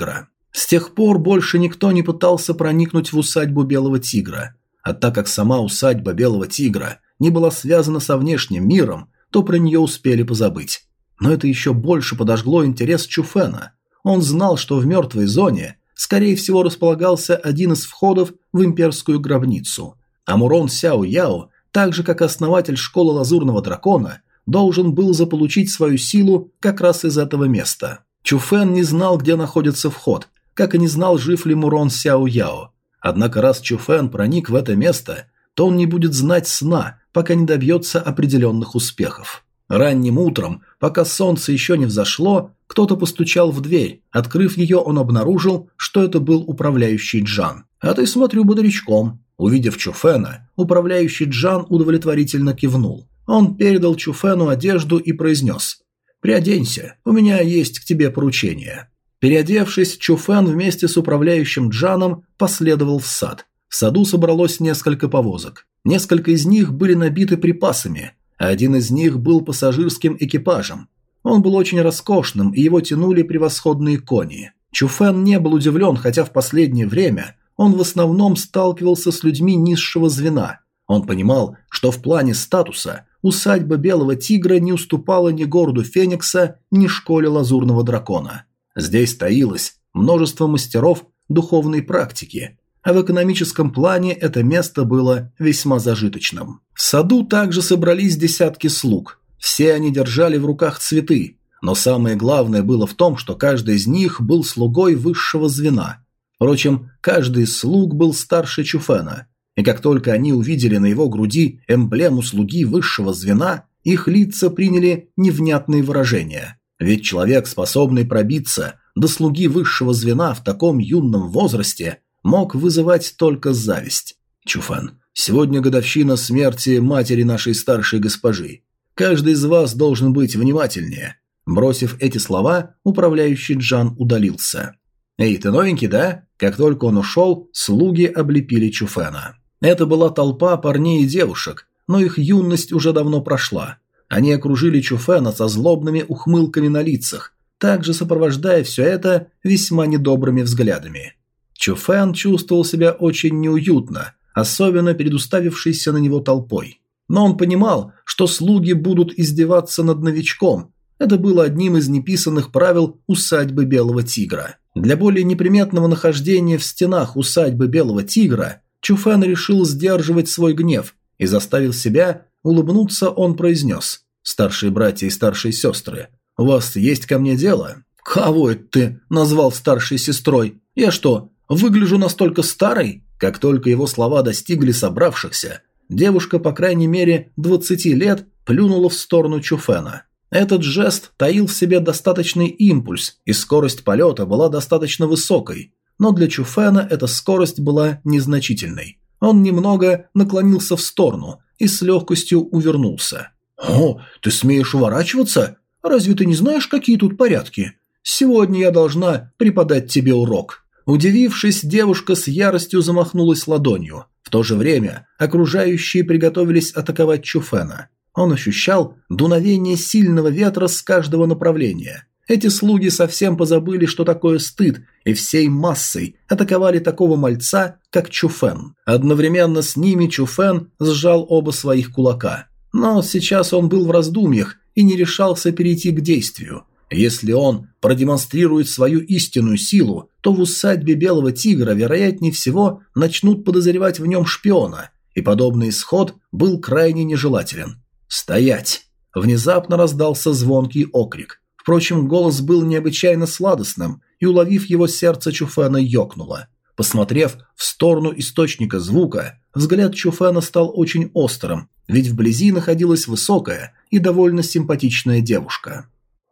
С тех пор больше никто не пытался проникнуть в усадьбу Белого Тигра. А так как сама усадьба Белого Тигра не была связана со внешним миром, то про нее успели позабыть. Но это еще больше подожгло интерес Чуфена. Он знал, что в мертвой зоне, скорее всего, располагался один из входов в имперскую гробницу. А Мурон Сяо Яо, так же как основатель школы Лазурного Дракона, должен был заполучить свою силу как раз из этого места. Чуфен не знал, где находится вход, как и не знал, жив ли Мурон Сяо Яо. Однако раз Чуфен проник в это место, то он не будет знать сна, пока не добьется определенных успехов. Ранним утром, пока солнце еще не взошло, кто-то постучал в дверь. Открыв ее, он обнаружил, что это был управляющий Джан. «А ты, смотрю, бодрячком». Увидев Чуфена, управляющий Джан удовлетворительно кивнул. Он передал Чуфену одежду и произнес: «Приоденься, у меня есть к тебе поручение». Переодевшись, Чуфен вместе с управляющим Джаном последовал в сад. В саду собралось несколько повозок. Несколько из них были набиты припасами, а один из них был пассажирским экипажем. Он был очень роскошным, и его тянули превосходные кони. Чуфен не был удивлен, хотя в последнее время он в основном сталкивался с людьми низшего звена. Он понимал, что в плане статуса усадьба Белого Тигра не уступала ни городу Феникса, ни школе Лазурного Дракона. Здесь таилось множество мастеров духовной практики, а в экономическом плане это место было весьма зажиточным. В саду также собрались десятки слуг. Все они держали в руках цветы, но самое главное было в том, что каждый из них был слугой высшего звена. Впрочем, каждый из слуг был старше Чуфена, и как только они увидели на его груди эмблему слуги высшего звена, их лица приняли невнятные выражения. Ведь человек, способный пробиться до слуги высшего звена в таком юном возрасте, мог вызывать только зависть. «Чуфен, сегодня годовщина смерти матери нашей старшей госпожи. Каждый из вас должен быть внимательнее». Бросив эти слова, управляющий Джан удалился. «Эй, ты новенький, да?» Как только он ушел, слуги облепили Чуфена. Это была толпа парней и девушек, но их юность уже давно прошла. Они окружили Чуфена со злобными ухмылками на лицах, также сопровождая все это весьма недобрыми взглядами. Чуфен чувствовал себя очень неуютно, особенно перед уставившейся на него толпой. Но он понимал, что слуги будут издеваться над новичком. Это было одним из неписанных правил усадьбы Белого Тигра. Для более неприметного нахождения в стенах усадьбы Белого Тигра Чуфен решил сдерживать свой гнев и, заставив себя улыбнуться, он произнес: «Старшие братья и старшие сестры, у вас есть ко мне дело?» «Кого это ты назвал старшей сестрой? Я что, выгляжу настолько старой?» Как только его слова достигли собравшихся, девушка, по крайней мере, двадцати лет, плюнула в сторону Чуфена. Этот жест таил в себе достаточный импульс, и скорость полета была достаточно высокой, но для Чуфена эта скорость была незначительной. Он немного наклонился в сторону и с легкостью увернулся. «О, ты смеешь уворачиваться? Разве ты не знаешь, какие тут порядки? Сегодня я должна преподать тебе урок». Удивившись, девушка с яростью замахнулась ладонью. В то же время окружающие приготовились атаковать Чуфена. Он ощущал дуновение сильного ветра с каждого направления. Эти слуги совсем позабыли, что такое стыд, и всей массой атаковали такого мальца, как Чуфен. Одновременно с ними Чуфен сжал оба своих кулака. Но сейчас он был в раздумьях и не решался перейти к действию. Если он продемонстрирует свою истинную силу, то в усадьбе Белого Тигра, вероятнее всего, начнут подозревать в нем шпиона, и подобный исход был крайне нежелателен. «Стоять!» Внезапно раздался звонкий окрик. Впрочем, голос был необычайно сладостным, и, уловив его, сердце Чуфена ёкнуло. Посмотрев в сторону источника звука, взгляд Чуфена стал очень острым, ведь вблизи находилась высокая и довольно симпатичная девушка.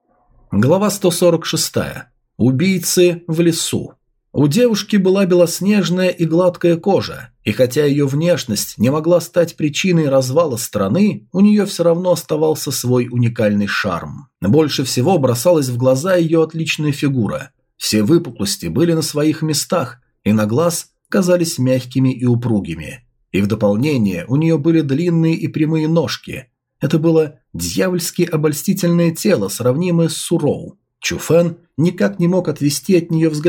Глава сто сорок шесть. Убийцы в лесу. У девушки была белоснежная и гладкая кожа, и хотя ее внешность не могла стать причиной развала страны, у нее все равно оставался свой уникальный шарм. Больше всего бросалась в глаза ее отличная фигура. Все выпуклости были на своих местах, и на глаз казались мягкими и упругими. И в дополнение у нее были длинные и прямые ножки. Это было дьявольски обольстительное тело, сравнимое с Суроу. Чуфен никак не мог отвести от нее взгляд,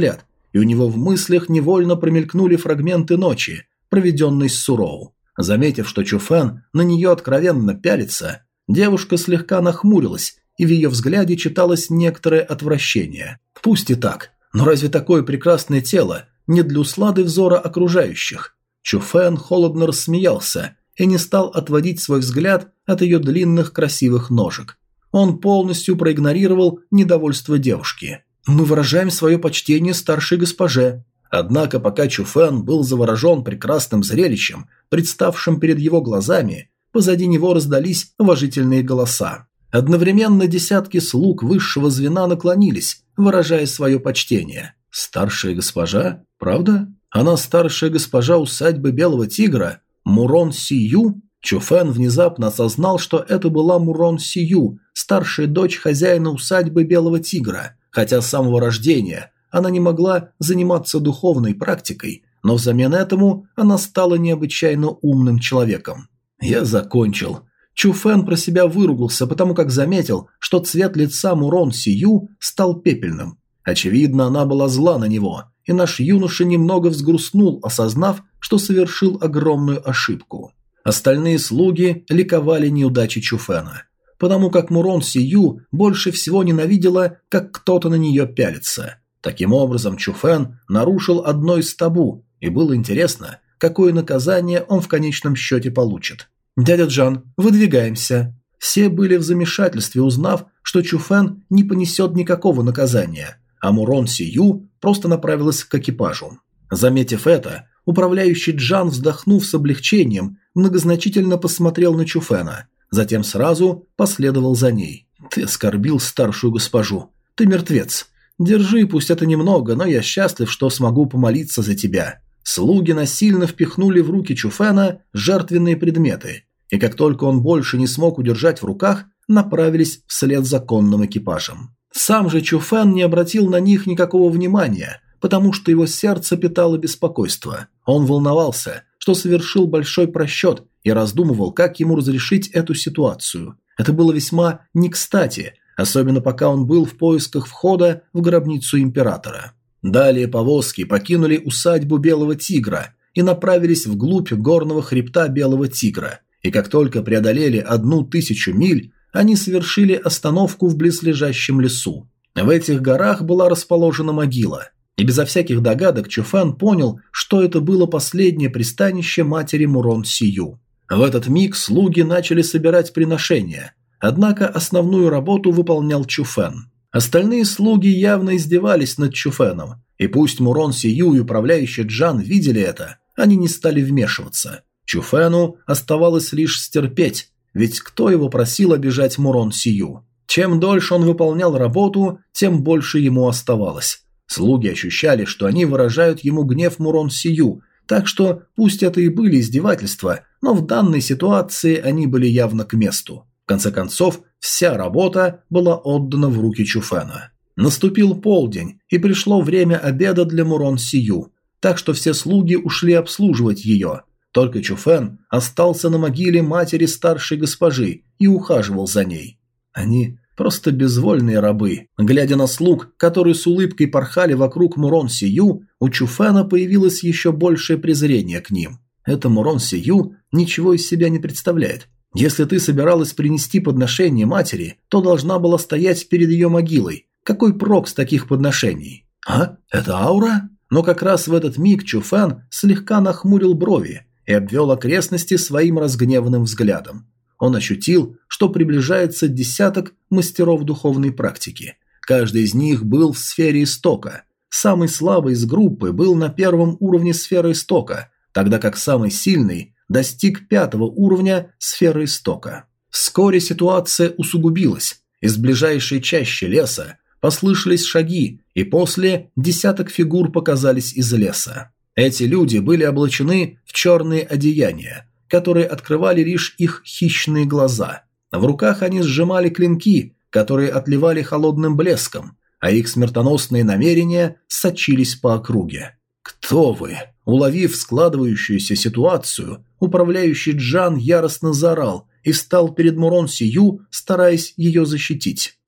и у него в мыслях невольно промелькнули фрагменты ночи, проведенной с Суроу. Заметив, что Чуфэн на нее откровенно пялится, девушка слегка нахмурилась, и в ее взгляде читалось некоторое отвращение. Пусть и так, но разве такое прекрасное тело не для услады взора окружающих? Чуфэн холодно рассмеялся и не стал отводить свой взгляд от ее длинных красивых ножек. Он полностью проигнорировал недовольство девушки. «Мы выражаем свое почтение старшей госпоже». Однако пока Чуфэн был заворожен прекрасным зрелищем, представшим перед его глазами, позади него раздались уважительные голоса. Одновременно десятки слуг высшего звена наклонились, выражая свое почтение. «Старшая госпожа? Правда? Она старшая госпожа усадьбы Белого Тигра? Мурон Сию?» Чуфэн внезапно осознал, что это была Мурон Сию, старшая дочь хозяина усадьбы Белого Тигра, хотя с самого рождения она не могла заниматься духовной практикой, но взамен этому она стала необычайно умным человеком. «Я закончил». Чуфэн про себя выругался, потому как заметил, что цвет лица Мурон Сию стал пепельным. Очевидно, она была зла на него, и наш юноша немного взгрустнул, осознав, что совершил огромную ошибку. Остальные слуги ликовали неудачи Чуфэна, потому как Мурон Сию больше всего ненавидела, как кто-то на нее пялится. Таким образом, Чуфэн нарушил одно из табу, и было интересно, какое наказание он в конечном счете получит. «Дядя Джан, выдвигаемся». Все были в замешательстве, узнав, что Чуфэн не понесет никакого наказания, а Мурон Сию просто направилась к экипажу. Заметив это, управляющий Джан, вздохнув с облегчением, многозначительно посмотрел на Чуфэна, затем сразу последовал за ней. «Ты оскорбил старшую госпожу. Ты мертвец. Держи, пусть это немного, но я счастлив, что смогу помолиться за тебя». Слуги насильно впихнули в руки Чуфэна жертвенные предметы, и как только он больше не смог удержать в руках, направились вслед за конным экипажем. Сам же Чуфэн не обратил на них никакого внимания, потому что его сердце питало беспокойство. Он волновался, что совершил большой просчет, и раздумывал, как ему разрешить эту ситуацию. Это было весьма не кстати, особенно пока он был в поисках входа в гробницу императора. Далее повозки покинули усадьбу Белого Тигра и направились вглубь горного хребта Белого Тигра, и как только преодолели одну тысячу миль, они совершили остановку в близлежащем лесу. В этих горах была расположена могила, и безо всяких догадок Чуфэн понял, что это было последнее пристанище матери Мурон Сию. В этот миг слуги начали собирать приношения, однако основную работу выполнял Чуфэн. Остальные слуги явно издевались над Чуфэном, и пусть Мурон Сию и управляющий Джан видели это, они не стали вмешиваться. Чуфэну оставалось лишь стерпеть, ведь кто его просил обижать Мурон Сию? Чем дольше он выполнял работу, тем больше ему оставалось. Слуги ощущали, что они выражают ему гнев Мурон Сию, так что пусть это и были издевательства, но в данной ситуации они были явно к месту. В конце концов, вся работа была отдана в руки Чуфэна. Наступил полдень, и пришло время обеда для Мурон Сию, так что все слуги ушли обслуживать ее. Только Чуфэн остался на могиле матери старшей госпожи и ухаживал за ней. Они просто безвольные рабы. Глядя на слуг, которые с улыбкой порхали вокруг Мурон Сию, у Чуфэна появилось еще большее презрение к ним. Эта Мурон Сию ничего из себя не представляет. Если ты собиралась принести подношение матери, то должна была стоять перед ее могилой. Какой прок с таких подношений? А? Это аура? Но как раз в этот миг Чуфэн слегка нахмурил брови и обвел окрестности своим разгневанным взглядом. Он ощутил, что приближается десяток мастеров духовной практики. Каждый из них был в сфере истока. Самый слабый из группы был на первом уровне сферы истока, тогда как самый сильный достиг пятого уровня сферы истока. Вскоре ситуация усугубилась. Из ближайшей чащи леса послышались шаги, и после десяток фигур показались из леса. Эти люди были облачены в черные одеяния, которые открывали лишь их хищные глаза. В руках они сжимали клинки, которые отливали холодным блеском, а их смертоносные намерения сочились по округе. «Кто вы?» Уловив складывающуюся ситуацию, управляющий Джан яростно заорал и встал перед Мурон Сию, стараясь ее защитить.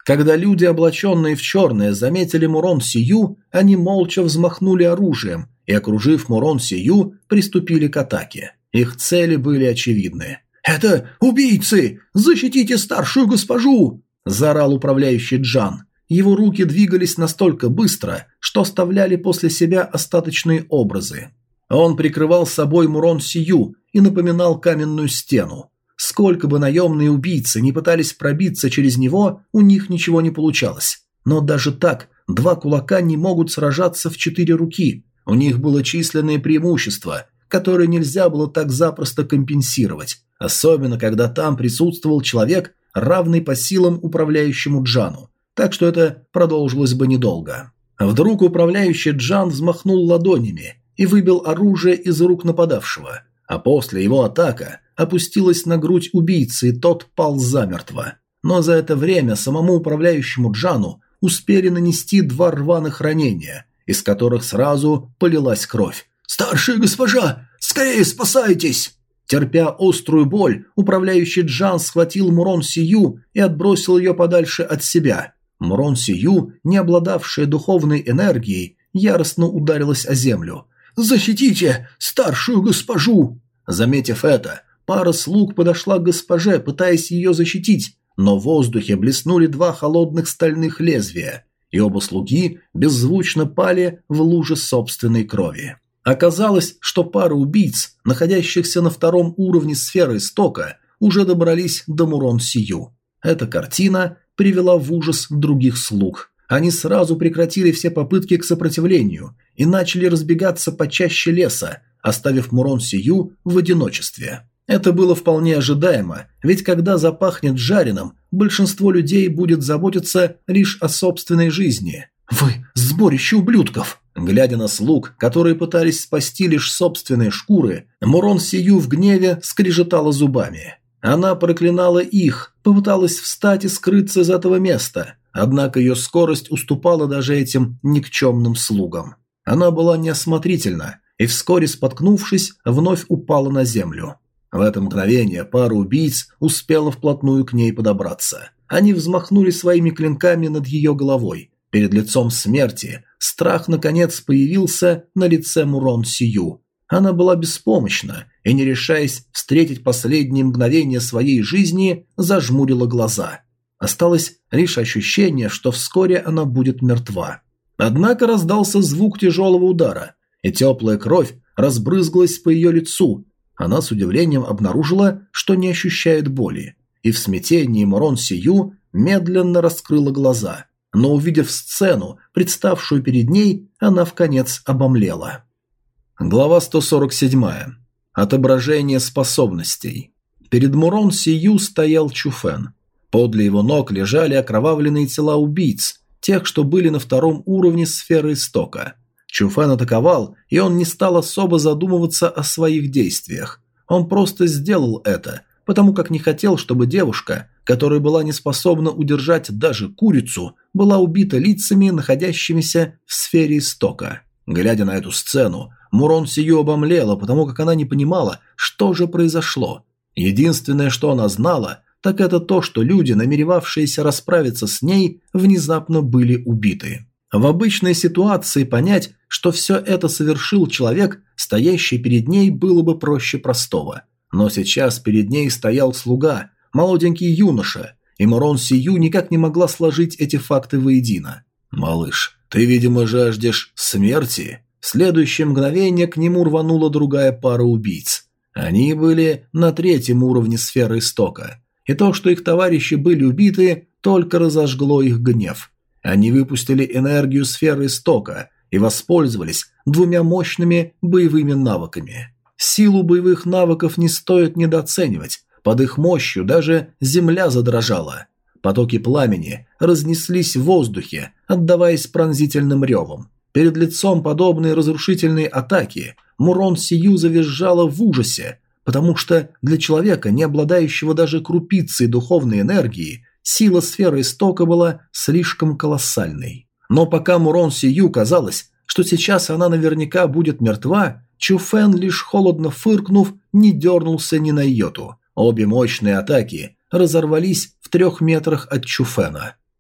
Когда люди, облаченные в черное, заметили Мурон Сию, они молча взмахнули оружием и, окружив Мурон Сию, приступили к атаке. Их цели были очевидны. «Это убийцы! Защитите старшую госпожу!» – заорал управляющий Джан. Его руки двигались настолько быстро, что оставляли после себя остаточные образы. Он прикрывал собой Мурон Сию и напоминал каменную стену. Сколько бы наемные убийцы не пытались пробиться через него, у них ничего не получалось. Но даже так, два кулака не могут сражаться в четыре руки. У них было численное преимущество, которое нельзя было так запросто компенсировать. Особенно, когда там присутствовал человек, равный по силам управляющему Джану. Так что это продолжилось бы недолго. Вдруг управляющий Джан взмахнул ладонями и выбил оружие из рук нападавшего. А после его атака опустилась на грудь убийцы, и тот пал замертво. Но за это время самому управляющему Джану успели нанести два рваных ранения, из которых сразу полилась кровь. «Старшая госпожа, скорее спасайтесь!» Терпя острую боль, управляющий Джан схватил Мурон Сию и отбросил ее подальше от себя. Мурон Сию, не обладавшая духовной энергией, яростно ударилась о землю. «Защитите старшую госпожу!» Заметив это, пара слуг подошла к госпоже, пытаясь ее защитить, но в воздухе блеснули два холодных стальных лезвия, и оба слуги беззвучно пали в луже собственной крови. Оказалось, что пара убийц, находящихся на втором уровне сферы истока, уже добрались до Мурон Сию. Эта картина привела в ужас других слуг. Они сразу прекратили все попытки к сопротивлению и начали разбегаться почаще леса, оставив Мурон Сию в одиночестве. Это было вполне ожидаемо, ведь когда запахнет жареным, большинство людей будет заботиться лишь о собственной жизни. «Вы сборище ублюдков!» Глядя на слуг, которые пытались спасти лишь собственные шкуры, Мурон Сию в гневе скрежетала зубами. Она проклинала их, попыталась встать и скрыться из этого места, однако ее скорость уступала даже этим никчемным слугам. Она была неосмотрительна и, вскоре споткнувшись, вновь упала на землю. В это мгновение пара убийц успела вплотную к ней подобраться. Они взмахнули своими клинками над ее головой. Перед лицом смерти страх наконец появился на лице Мурон Сию. Она была беспомощна и, не решаясь встретить последние мгновения своей жизни, зажмурила глаза. Осталось лишь ощущение, что вскоре она будет мертва. Однако раздался звук тяжелого удара, и теплая кровь разбрызгалась по ее лицу. Она с удивлением обнаружила, что не ощущает боли, и в смятении Мурон Сию медленно раскрыла глаза. Но, увидев сцену, представшую перед ней, она вконец обомлела. Глава сто сорок семь. Отображение способностей. Перед Мурон Сию стоял Чуфэн. Подле его ног лежали окровавленные тела убийц, тех, что были на втором уровне сферы истока. Чуфэн атаковал, и он не стал особо задумываться о своих действиях. Он просто сделал это, потому как не хотел, чтобы девушка, которая была не способна удержать даже курицу, была убита лицами, находящимися в сфере истока. Глядя на эту сцену, Мурон Сию обомлела, потому как она не понимала, что же произошло. Единственное, что она знала, так это то, что люди, намеревавшиеся расправиться с ней, внезапно были убиты. В обычной ситуации понять, что все это совершил человек, стоящий перед ней, было бы проще простого. Но сейчас перед ней стоял слуга, молоденький юноша, и Мурон Сию никак не могла сложить эти факты воедино. «Малыш, ты, видимо, жаждешь смерти?» В следующее мгновение к нему рванула другая пара убийц. Они были на третьем уровне сферы истока, и то, что их товарищи были убиты, только разожгло их гнев. Они выпустили энергию сферы истока и воспользовались двумя мощными боевыми навыками. Силу боевых навыков не стоит недооценивать, под их мощью даже земля задрожала. Потоки пламени разнеслись в воздухе, отдаваясь пронзительным ревом. Перед лицом подобной разрушительной атаки Мурон Сию завизжала в ужасе, потому что для человека, не обладающего даже крупицей духовной энергии, сила сферы истока была слишком колоссальной. Но пока Мурон Сию казалось, что сейчас она наверняка будет мертва, Чуфэн, лишь холодно фыркнув, не дернулся ни на йоту. Обе мощные атаки разорвались в трех метрах от Чуфэна.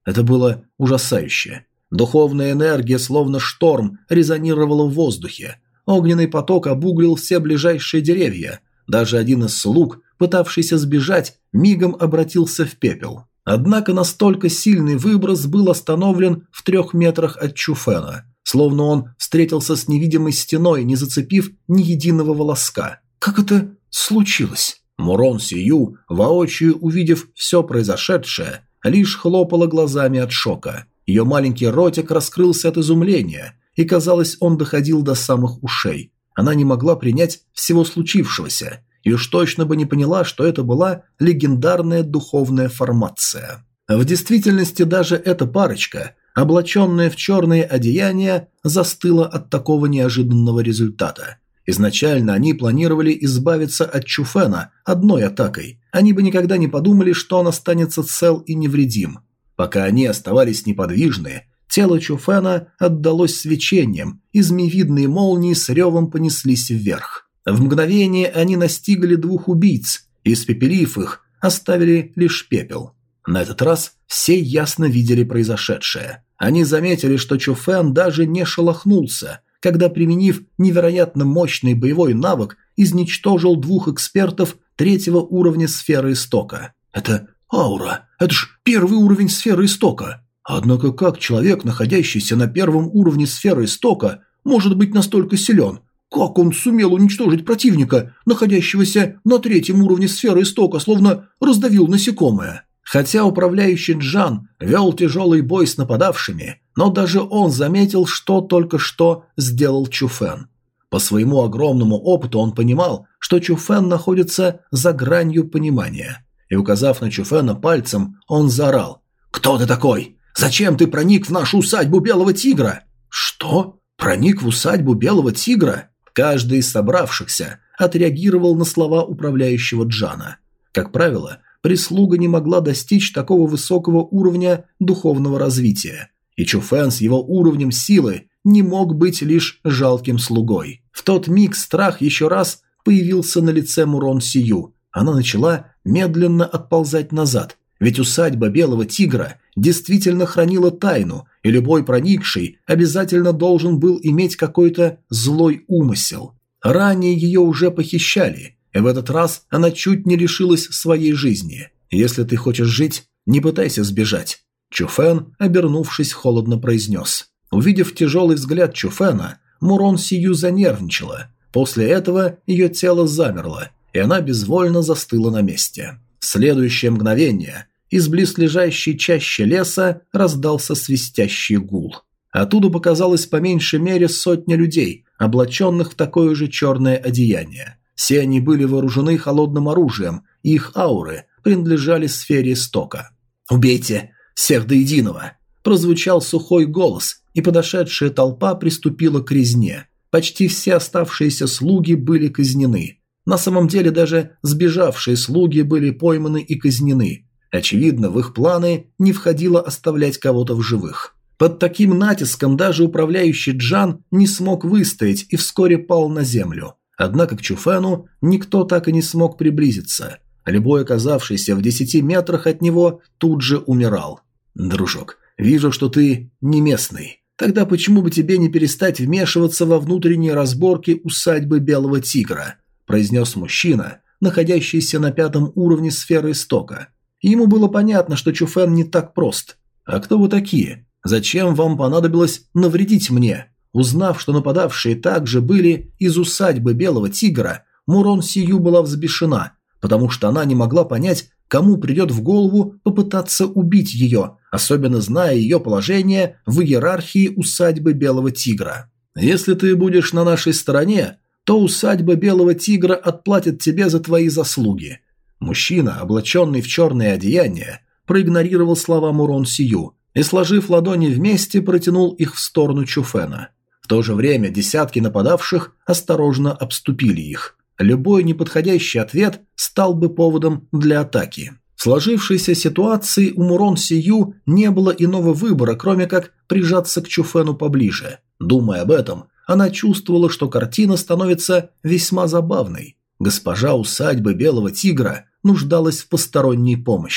Это было ужасающе. Духовная энергия, словно шторм, резонировала в воздухе. Огненный поток обуглил все ближайшие деревья. Даже один из слуг, пытавшийся сбежать, мигом обратился в пепел. Однако настолько сильный выброс был остановлен в трех метрах от Чуфена, словно он встретился с невидимой стеной, не зацепив ни единого волоска. Как это случилось? Мурон Сию, воочию увидев все произошедшее, лишь хлопала глазами от шока. Ее маленький ротик раскрылся от изумления, и, казалось, он доходил до самых ушей. Она не могла принять всего случившегося, и уж точно бы не поняла, что это была легендарная духовная формация. В действительности даже эта парочка, облаченная в черные одеяния, застыла от такого неожиданного результата. Изначально они планировали избавиться от Чуфена одной атакой. Они бы никогда не подумали, что он останется цел и невредим. Пока они оставались неподвижны, тело Чуфена отдалось свечением, и змеевидные молнии с ревом понеслись вверх. В мгновение они настигли двух убийц, и, испепелив их, оставили лишь пепел. На этот раз все ясно видели произошедшее. Они заметили, что Чуфен даже не шелохнулся, когда, применив невероятно мощный боевой навык, изничтожил двух экспертов третьего уровня сферы истока. Это аура, это ж первый уровень сферы истока. Однако как человек, находящийся на первом уровне сферы истока, может быть настолько силен? Как он сумел уничтожить противника, находящегося на третьем уровне сферы истока, словно раздавил насекомое? Хотя управляющий Джан вел тяжелый бой с нападавшими, но даже он заметил, что только что сделал Чуфен. По своему огромному опыту он понимал, что Чуфен находится за гранью понимания. И, указав на Чуфена пальцем, он заорал: «Кто ты такой? Зачем ты проник в нашу усадьбу Белого Тигра?» «Что? Проник в усадьбу Белого Тигра?» Каждый из собравшихся отреагировал на слова управляющего Джана. Как правило, прислуга не могла достичь такого высокого уровня духовного развития, и Чуфен с его уровнем силы не мог быть лишь жалким слугой. В тот миг страх еще раз появился на лице Мурон Сию. Она начала медленно отползать назад, ведь усадьба Белого Тигра действительно хранила тайну, и любой проникший обязательно должен был иметь какой-то злой умысел. Ранее ее уже похищали, и в этот раз она чуть не лишилась своей жизни. «Если ты хочешь жить, не пытайся сбежать», Чуфен, обернувшись, холодно произнес. Увидев тяжелый взгляд Чуфена, Мурон Сию занервничала. После этого ее тело замерло, и она безвольно застыла на месте. В следующее мгновение из близлежащей чащи леса раздался свистящий гул. Оттуда показалось по меньшей мере сотня людей, облаченных в такое же черное одеяние. Все они были вооружены холодным оружием, и их ауры принадлежали сфере истока. «Убейте всех до единого!» Прозвучал сухой голос, и подошедшая толпа приступила к резне. Почти все оставшиеся слуги были казнены. На самом деле даже сбежавшие слуги были пойманы и казнены. Очевидно, в их планы не входило оставлять кого-то в живых. Под таким натиском даже управляющий Джан не смог выстоять и вскоре пал на землю. Однако к Чуфену никто так и не смог приблизиться. Любой, оказавшийся в десяти метрах от него, тут же умирал. «Дружок, вижу, что ты не местный. Тогда почему бы тебе не перестать вмешиваться во внутренние разборки усадьбы Белого Тигра?» произнес мужчина, находящийся на пятом уровне сферы истока. Ему было понятно, что Чуфен не так прост. «А кто вы такие? Зачем вам понадобилось навредить мне?» Узнав, что нападавшие также были из усадьбы Белого Тигра, Мурон Сию была взбешена, потому что она не могла понять, кому придет в голову попытаться убить ее, особенно зная ее положение в иерархии усадьбы Белого Тигра. «Если ты будешь на нашей стороне, то усадьба Белого Тигра отплатит тебе за твои заслуги». Мужчина, облаченный в черное одеяние, проигнорировал слова Мурон Сию и, сложив ладони вместе, протянул их в сторону Чуфена. В то же время десятки нападавших осторожно обступили их. Любой неподходящий ответ стал бы поводом для атаки. В сложившейся ситуации у Мурон Сию не было иного выбора, кроме как прижаться к Чуфену поближе. Думая об этом, она чувствовала, что картина становится весьма забавной. Госпожа усадьбы Белого Тигра нуждалась в посторонней помощи.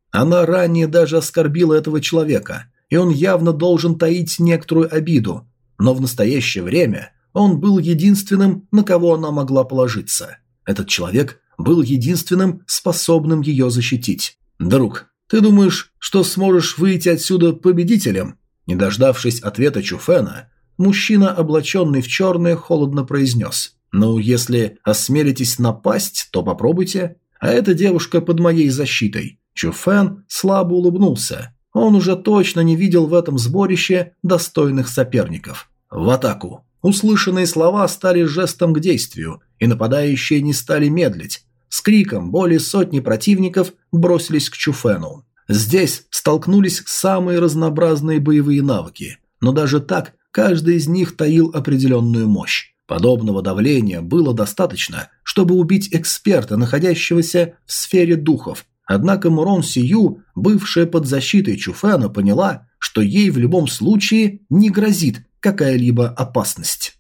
Она ранее даже оскорбила этого человека, и он явно должен таить некоторую обиду, но в настоящее время он был единственным, на кого она могла положиться. Этот человек был единственным, способным ее защитить. «Друг, ты думаешь, что сможешь выйти отсюда победителем?» Не дождавшись ответа Чуфена, мужчина, облаченный в черное, холодно произнес: «Ну, если осмелитесь напасть, то попробуйте. А эта девушка под моей защитой». Чуфен слабо улыбнулся. Он уже точно не видел в этом сборище достойных соперников. «В атаку!» Услышанные слова стали жестом к действию, и нападающие не стали медлить. С криком более сотни противников бросились к Чуфену. Здесь столкнулись самые разнообразные боевые навыки, но даже так каждый из них таил определенную мощь. Подобного давления было достаточно, чтобы убить эксперта, находящегося в сфере духов. Однако Мурон Сию, бывшая под защитой Чуфена, поняла, что ей в любом случае не грозит какая-либо опасность.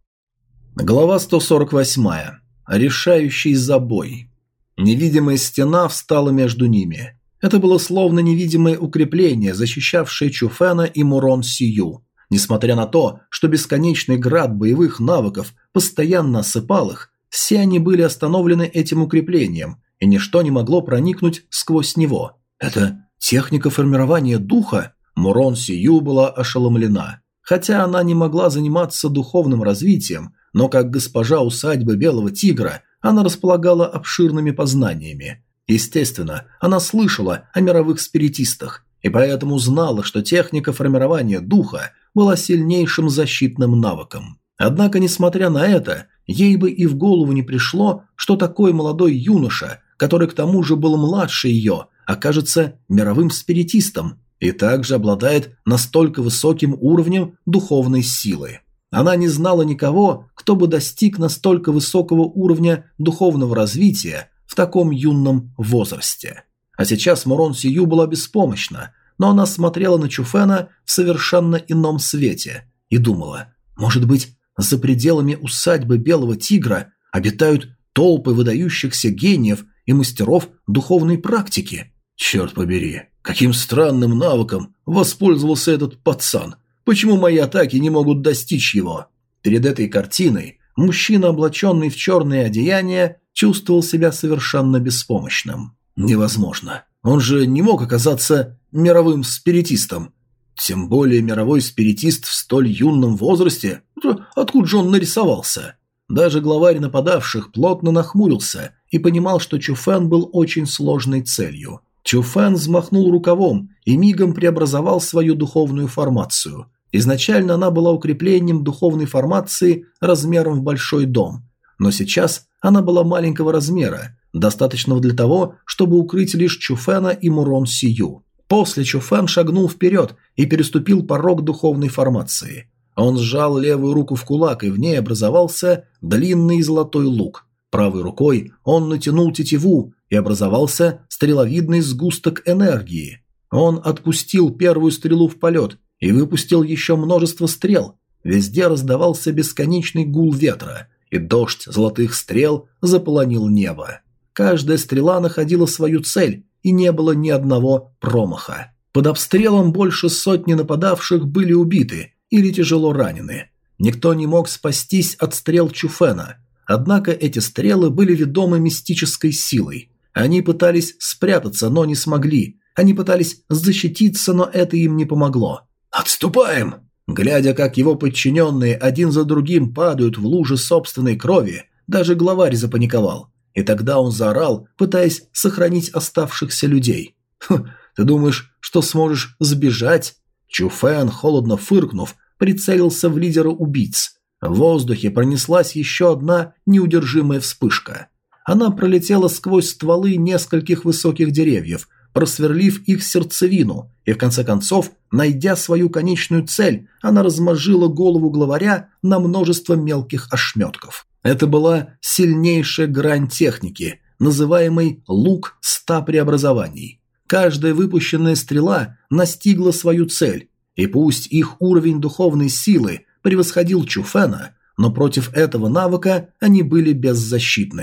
Глава сто сорок восемь. Решающий забой. Невидимая стена встала между ними. Это было словно невидимое укрепление, защищавшее Чуфена и Мурон Сию. Несмотря на то, что бесконечный град боевых навыков постоянно осыпал их, все они были остановлены этим укреплением, и ничто не могло проникнуть сквозь него. Это техника формирования духа? Мурон Сию была ошеломлена. Хотя она не могла заниматься духовным развитием, но как госпожа усадьбы Белого Тигра она располагала обширными познаниями. Естественно, она слышала о мировых спиритистах, и поэтому знала, что техника формирования духа была сильнейшим защитным навыком. Однако, несмотря на это, ей бы и в голову не пришло, что такой молодой юноша, который к тому же был младше ее, окажется мировым спиритистом и также обладает настолько высоким уровнем духовной силы. Она не знала никого, кто бы достиг настолько высокого уровня духовного развития в таком юном возрасте. А сейчас Мурон Сию была беспомощна, но она смотрела на Чуфена в совершенно ином свете и думала: может быть, за пределами усадьбы Белого Тигра обитают толпы выдающихся гениев и мастеров духовной практики? Черт побери, каким странным навыком воспользовался этот пацан? Почему мои атаки не могут достичь его? Перед этой картиной мужчина, облаченный в черное одеяние, чувствовал себя совершенно беспомощным. Невозможно. Он же не мог оказаться мировым спиритистом. Тем более мировой спиритист в столь юном возрасте. Откуда же он нарисовался? Даже главарь нападавших плотно нахмурился и понимал, что Чуфен был очень сложной целью. Чуфен взмахнул рукавом и мигом преобразовал свою духовную формацию. Изначально она была укреплением духовной формации размером в большой дом, но сейчас она была маленького размера, достаточного для того, чтобы укрыть лишь Чуфена и Мурон Сию. После Чуфен шагнул вперед и переступил порог духовной формации. Он сжал левую руку в кулак, и в ней образовался длинный золотой лук. Правой рукой он натянул тетиву, и образовался стреловидный сгусток энергии. Он отпустил первую стрелу в полет и выпустил еще множество стрел. Везде раздавался бесконечный гул ветра, и дождь золотых стрел заполонил небо. Каждая стрела находила свою цель, и не было ни одного промаха. Под обстрелом больше сотни нападавших были убиты или тяжело ранены. Никто не мог спастись от стрел Чуфена, однако эти стрелы были ведомы мистической силой. Они пытались спрятаться, но не смогли. Они пытались защититься, но это им не помогло. «Отступаем!» Глядя, как его подчиненные один за другим падают в лужи собственной крови, даже главарь запаниковал. И тогда он заорал, пытаясь сохранить оставшихся людей. «Хм, ты думаешь, что сможешь сбежать?» Чуфен, холодно фыркнув, прицелился в лидера убийц. В воздухе пронеслась еще одна неудержимая вспышка. Она пролетела сквозь стволы нескольких высоких деревьев, просверлив их сердцевину, и в конце концов, найдя свою конечную цель, она размозжила голову главаря на множество мелких ошметков. Это была сильнейшая грань техники, называемый «лук ста преобразований». Каждая выпущенная стрела настигла свою цель, и пусть их уровень духовной силы превосходил Чуфена, но против этого навыка они были беззащитны.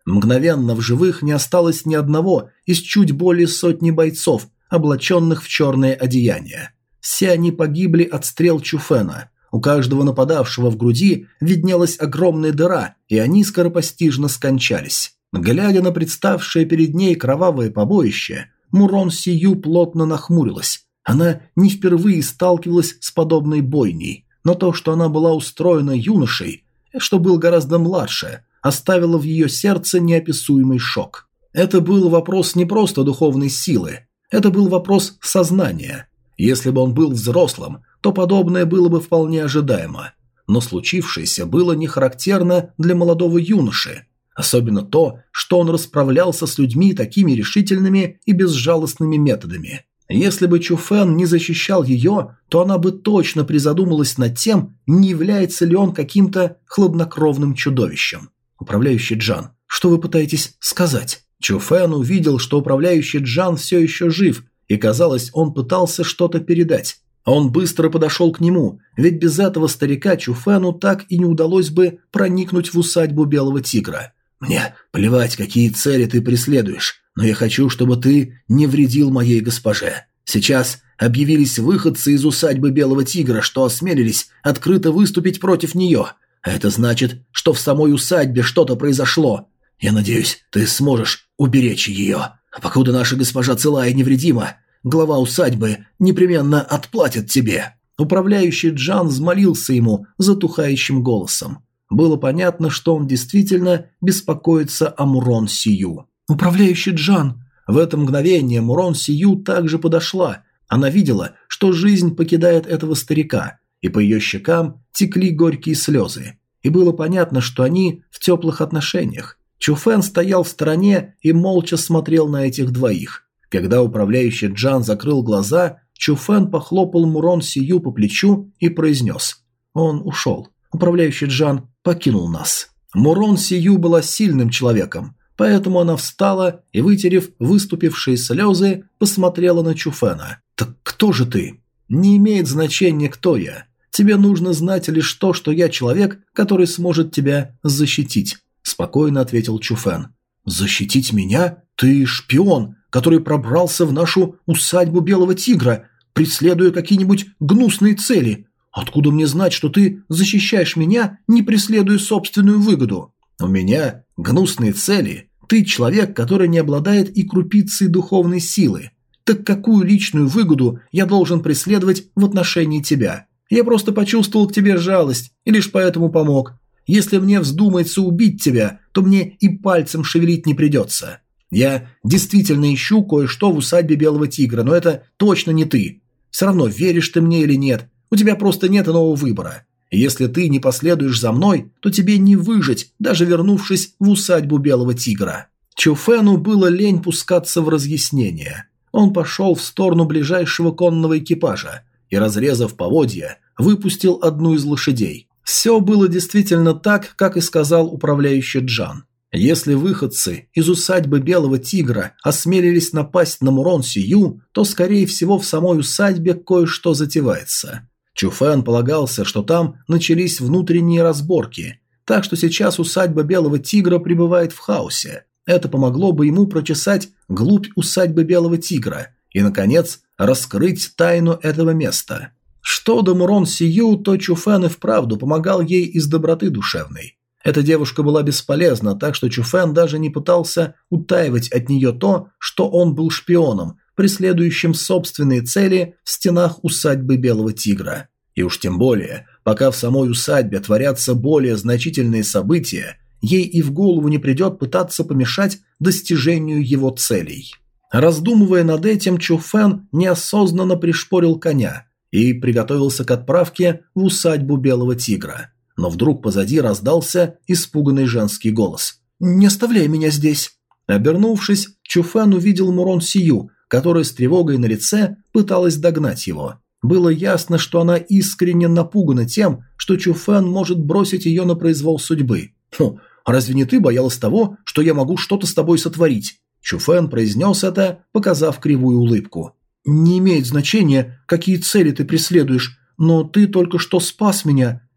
Мгновенно в живых не осталось ни одного из чуть более сотни бойцов, облаченных в черные одеяния. Все они погибли от стрел Чуфена. У каждого нападавшего в груди виднелась огромная дыра, и они скоропостижно скончались. Глядя на представшее перед ней кровавое побоище, Мурон Сию плотно нахмурилась. Она не впервые сталкивалась с подобной бойней, но то, что она была устроена юношей, что был гораздо младше, оставило в ее сердце неописуемый шок. Это был вопрос не просто духовной силы, это был вопрос сознания. Если бы он был взрослым, то подобное было бы вполне ожидаемо. Но случившееся было не характерно для молодого юноши. Особенно то, что он расправлялся с людьми такими решительными и безжалостными методами. Если бы Чуфен не защищал ее, то она бы точно призадумалась над тем, не является ли он каким-то хладнокровным чудовищем. «Управляющий Джан, что вы пытаетесь сказать?» Чуфен увидел, что управляющий Джан все еще жив, и, казалось, он пытался что-то передать. Он быстро подошел к нему, ведь без этого старика Чуфену так и не удалось бы проникнуть в усадьбу Белого Тигра. «Мне плевать, какие цели ты преследуешь, но я хочу, чтобы ты не вредил моей госпоже. Сейчас объявились выходцы из усадьбы Белого Тигра, что осмелились открыто выступить против нее. А это значит, что в самой усадьбе что-то произошло. Я надеюсь, ты сможешь уберечь ее. А покуда наша госпожа цела и невредима, глава усадьбы непременно отплатит тебе». Управляющий Джан взмолился ему затухающим голосом. Было понятно, что он действительно беспокоится о Мурон Сию. «Управляющий Джан!» В это мгновение Мурон Сию также подошла. Она видела, что жизнь покидает этого старика, и по ее щекам текли горькие слезы. И было понятно, что они в теплых отношениях. Чуфен стоял в стороне и молча смотрел на этих двоих. Когда управляющий Джан закрыл глаза, Чуфен похлопал Мурон Сию по плечу и произнес: «Он ушел. Управляющий Джан покинул нас». Мурон Сию была сильным человеком, поэтому она встала и, вытерев выступившие слезы, посмотрела на Чуфена. «Так кто же ты?» «Не имеет значения, кто я. Тебе нужно знать лишь то, что я человек, который сможет тебя защитить», – спокойно ответил Чуфен. «Защитить меня? Ты шпион, который пробрался в нашу усадьбу Белого Тигра, преследуя какие-нибудь гнусные цели. Откуда мне знать, что ты защищаешь меня, не преследуя собственную выгоду? У меня гнусные цели. Ты человек, который не обладает и крупицей духовной силы. Так какую личную выгоду я должен преследовать в отношении тебя? Я просто почувствовал к тебе жалость и лишь поэтому помог. Если мне вздумается убить тебя, то мне и пальцем шевелить не придется. Я действительно ищу кое-что в усадьбе Белого Тигра, но это точно не ты. Все равно, веришь ты мне или нет, у тебя просто нет иного выбора. И если ты не последуешь за мной, то тебе не выжить, даже вернувшись в усадьбу Белого Тигра». Чуфену было лень пускаться в разъяснения. Он пошел в сторону ближайшего конного экипажа и, разрезав поводья, выпустил одну из лошадей. Все было действительно так, как и сказал управляющий Джан. Если выходцы из усадьбы Белого Тигра осмелились напасть на Мурон Сию, то, скорее всего, в самой усадьбе кое-что затевается. Чуфен полагался, что там начались внутренние разборки, так что сейчас усадьба Белого Тигра пребывает в хаосе. Это помогло бы ему прочесать глубь усадьбы Белого Тигра и, наконец, раскрыть тайну этого места. Что до Мурон Сию, то Чуфен и вправду помогал ей из доброты душевной. Эта девушка была бесполезна, так что Чуфен даже не пытался утаивать от нее то, что он был шпионом, преследующим собственные цели в стенах усадьбы Белого Тигра. И уж тем более, пока в самой усадьбе творятся более значительные события, ей и в голову не придет пытаться помешать достижению его целей. Раздумывая над этим, Чуфен неосознанно пришпорил коня и приготовился к отправке в усадьбу Белого Тигра. Но вдруг позади раздался испуганный женский голос. «Не оставляй меня здесь!» Обернувшись, Чуфен увидел Мурон Сию, которая с тревогой на лице пыталась догнать его. Было ясно, что она искренне напугана тем, что Чуфен может бросить ее на произвол судьбы. «Хм, разве не ты боялась того, что я могу что-то с тобой сотворить?» Чуфен произнес это, показав кривую улыбку. «Не имеет значения, какие цели ты преследуешь, но ты только что спас меня.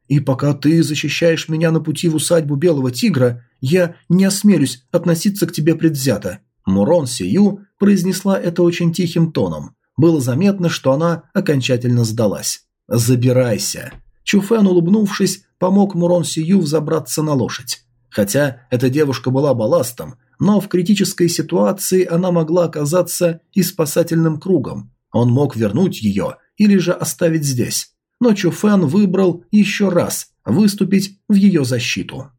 И пока ты защищаешь меня на пути в усадьбу Белого Тигра, я не осмелюсь относиться к тебе предвзято». Мурон Сию произнесла это очень тихим тоном. Было заметно, что она окончательно сдалась. «Забирайся». Чуфэн, улыбнувшись, помог Мурон Сию взобраться на лошадь. Хотя эта девушка была балластом, но в критической ситуации она могла оказаться и спасательным кругом. Он мог вернуть ее или же оставить здесь. Но Чуфэн выбрал еще раз выступить в ее защиту.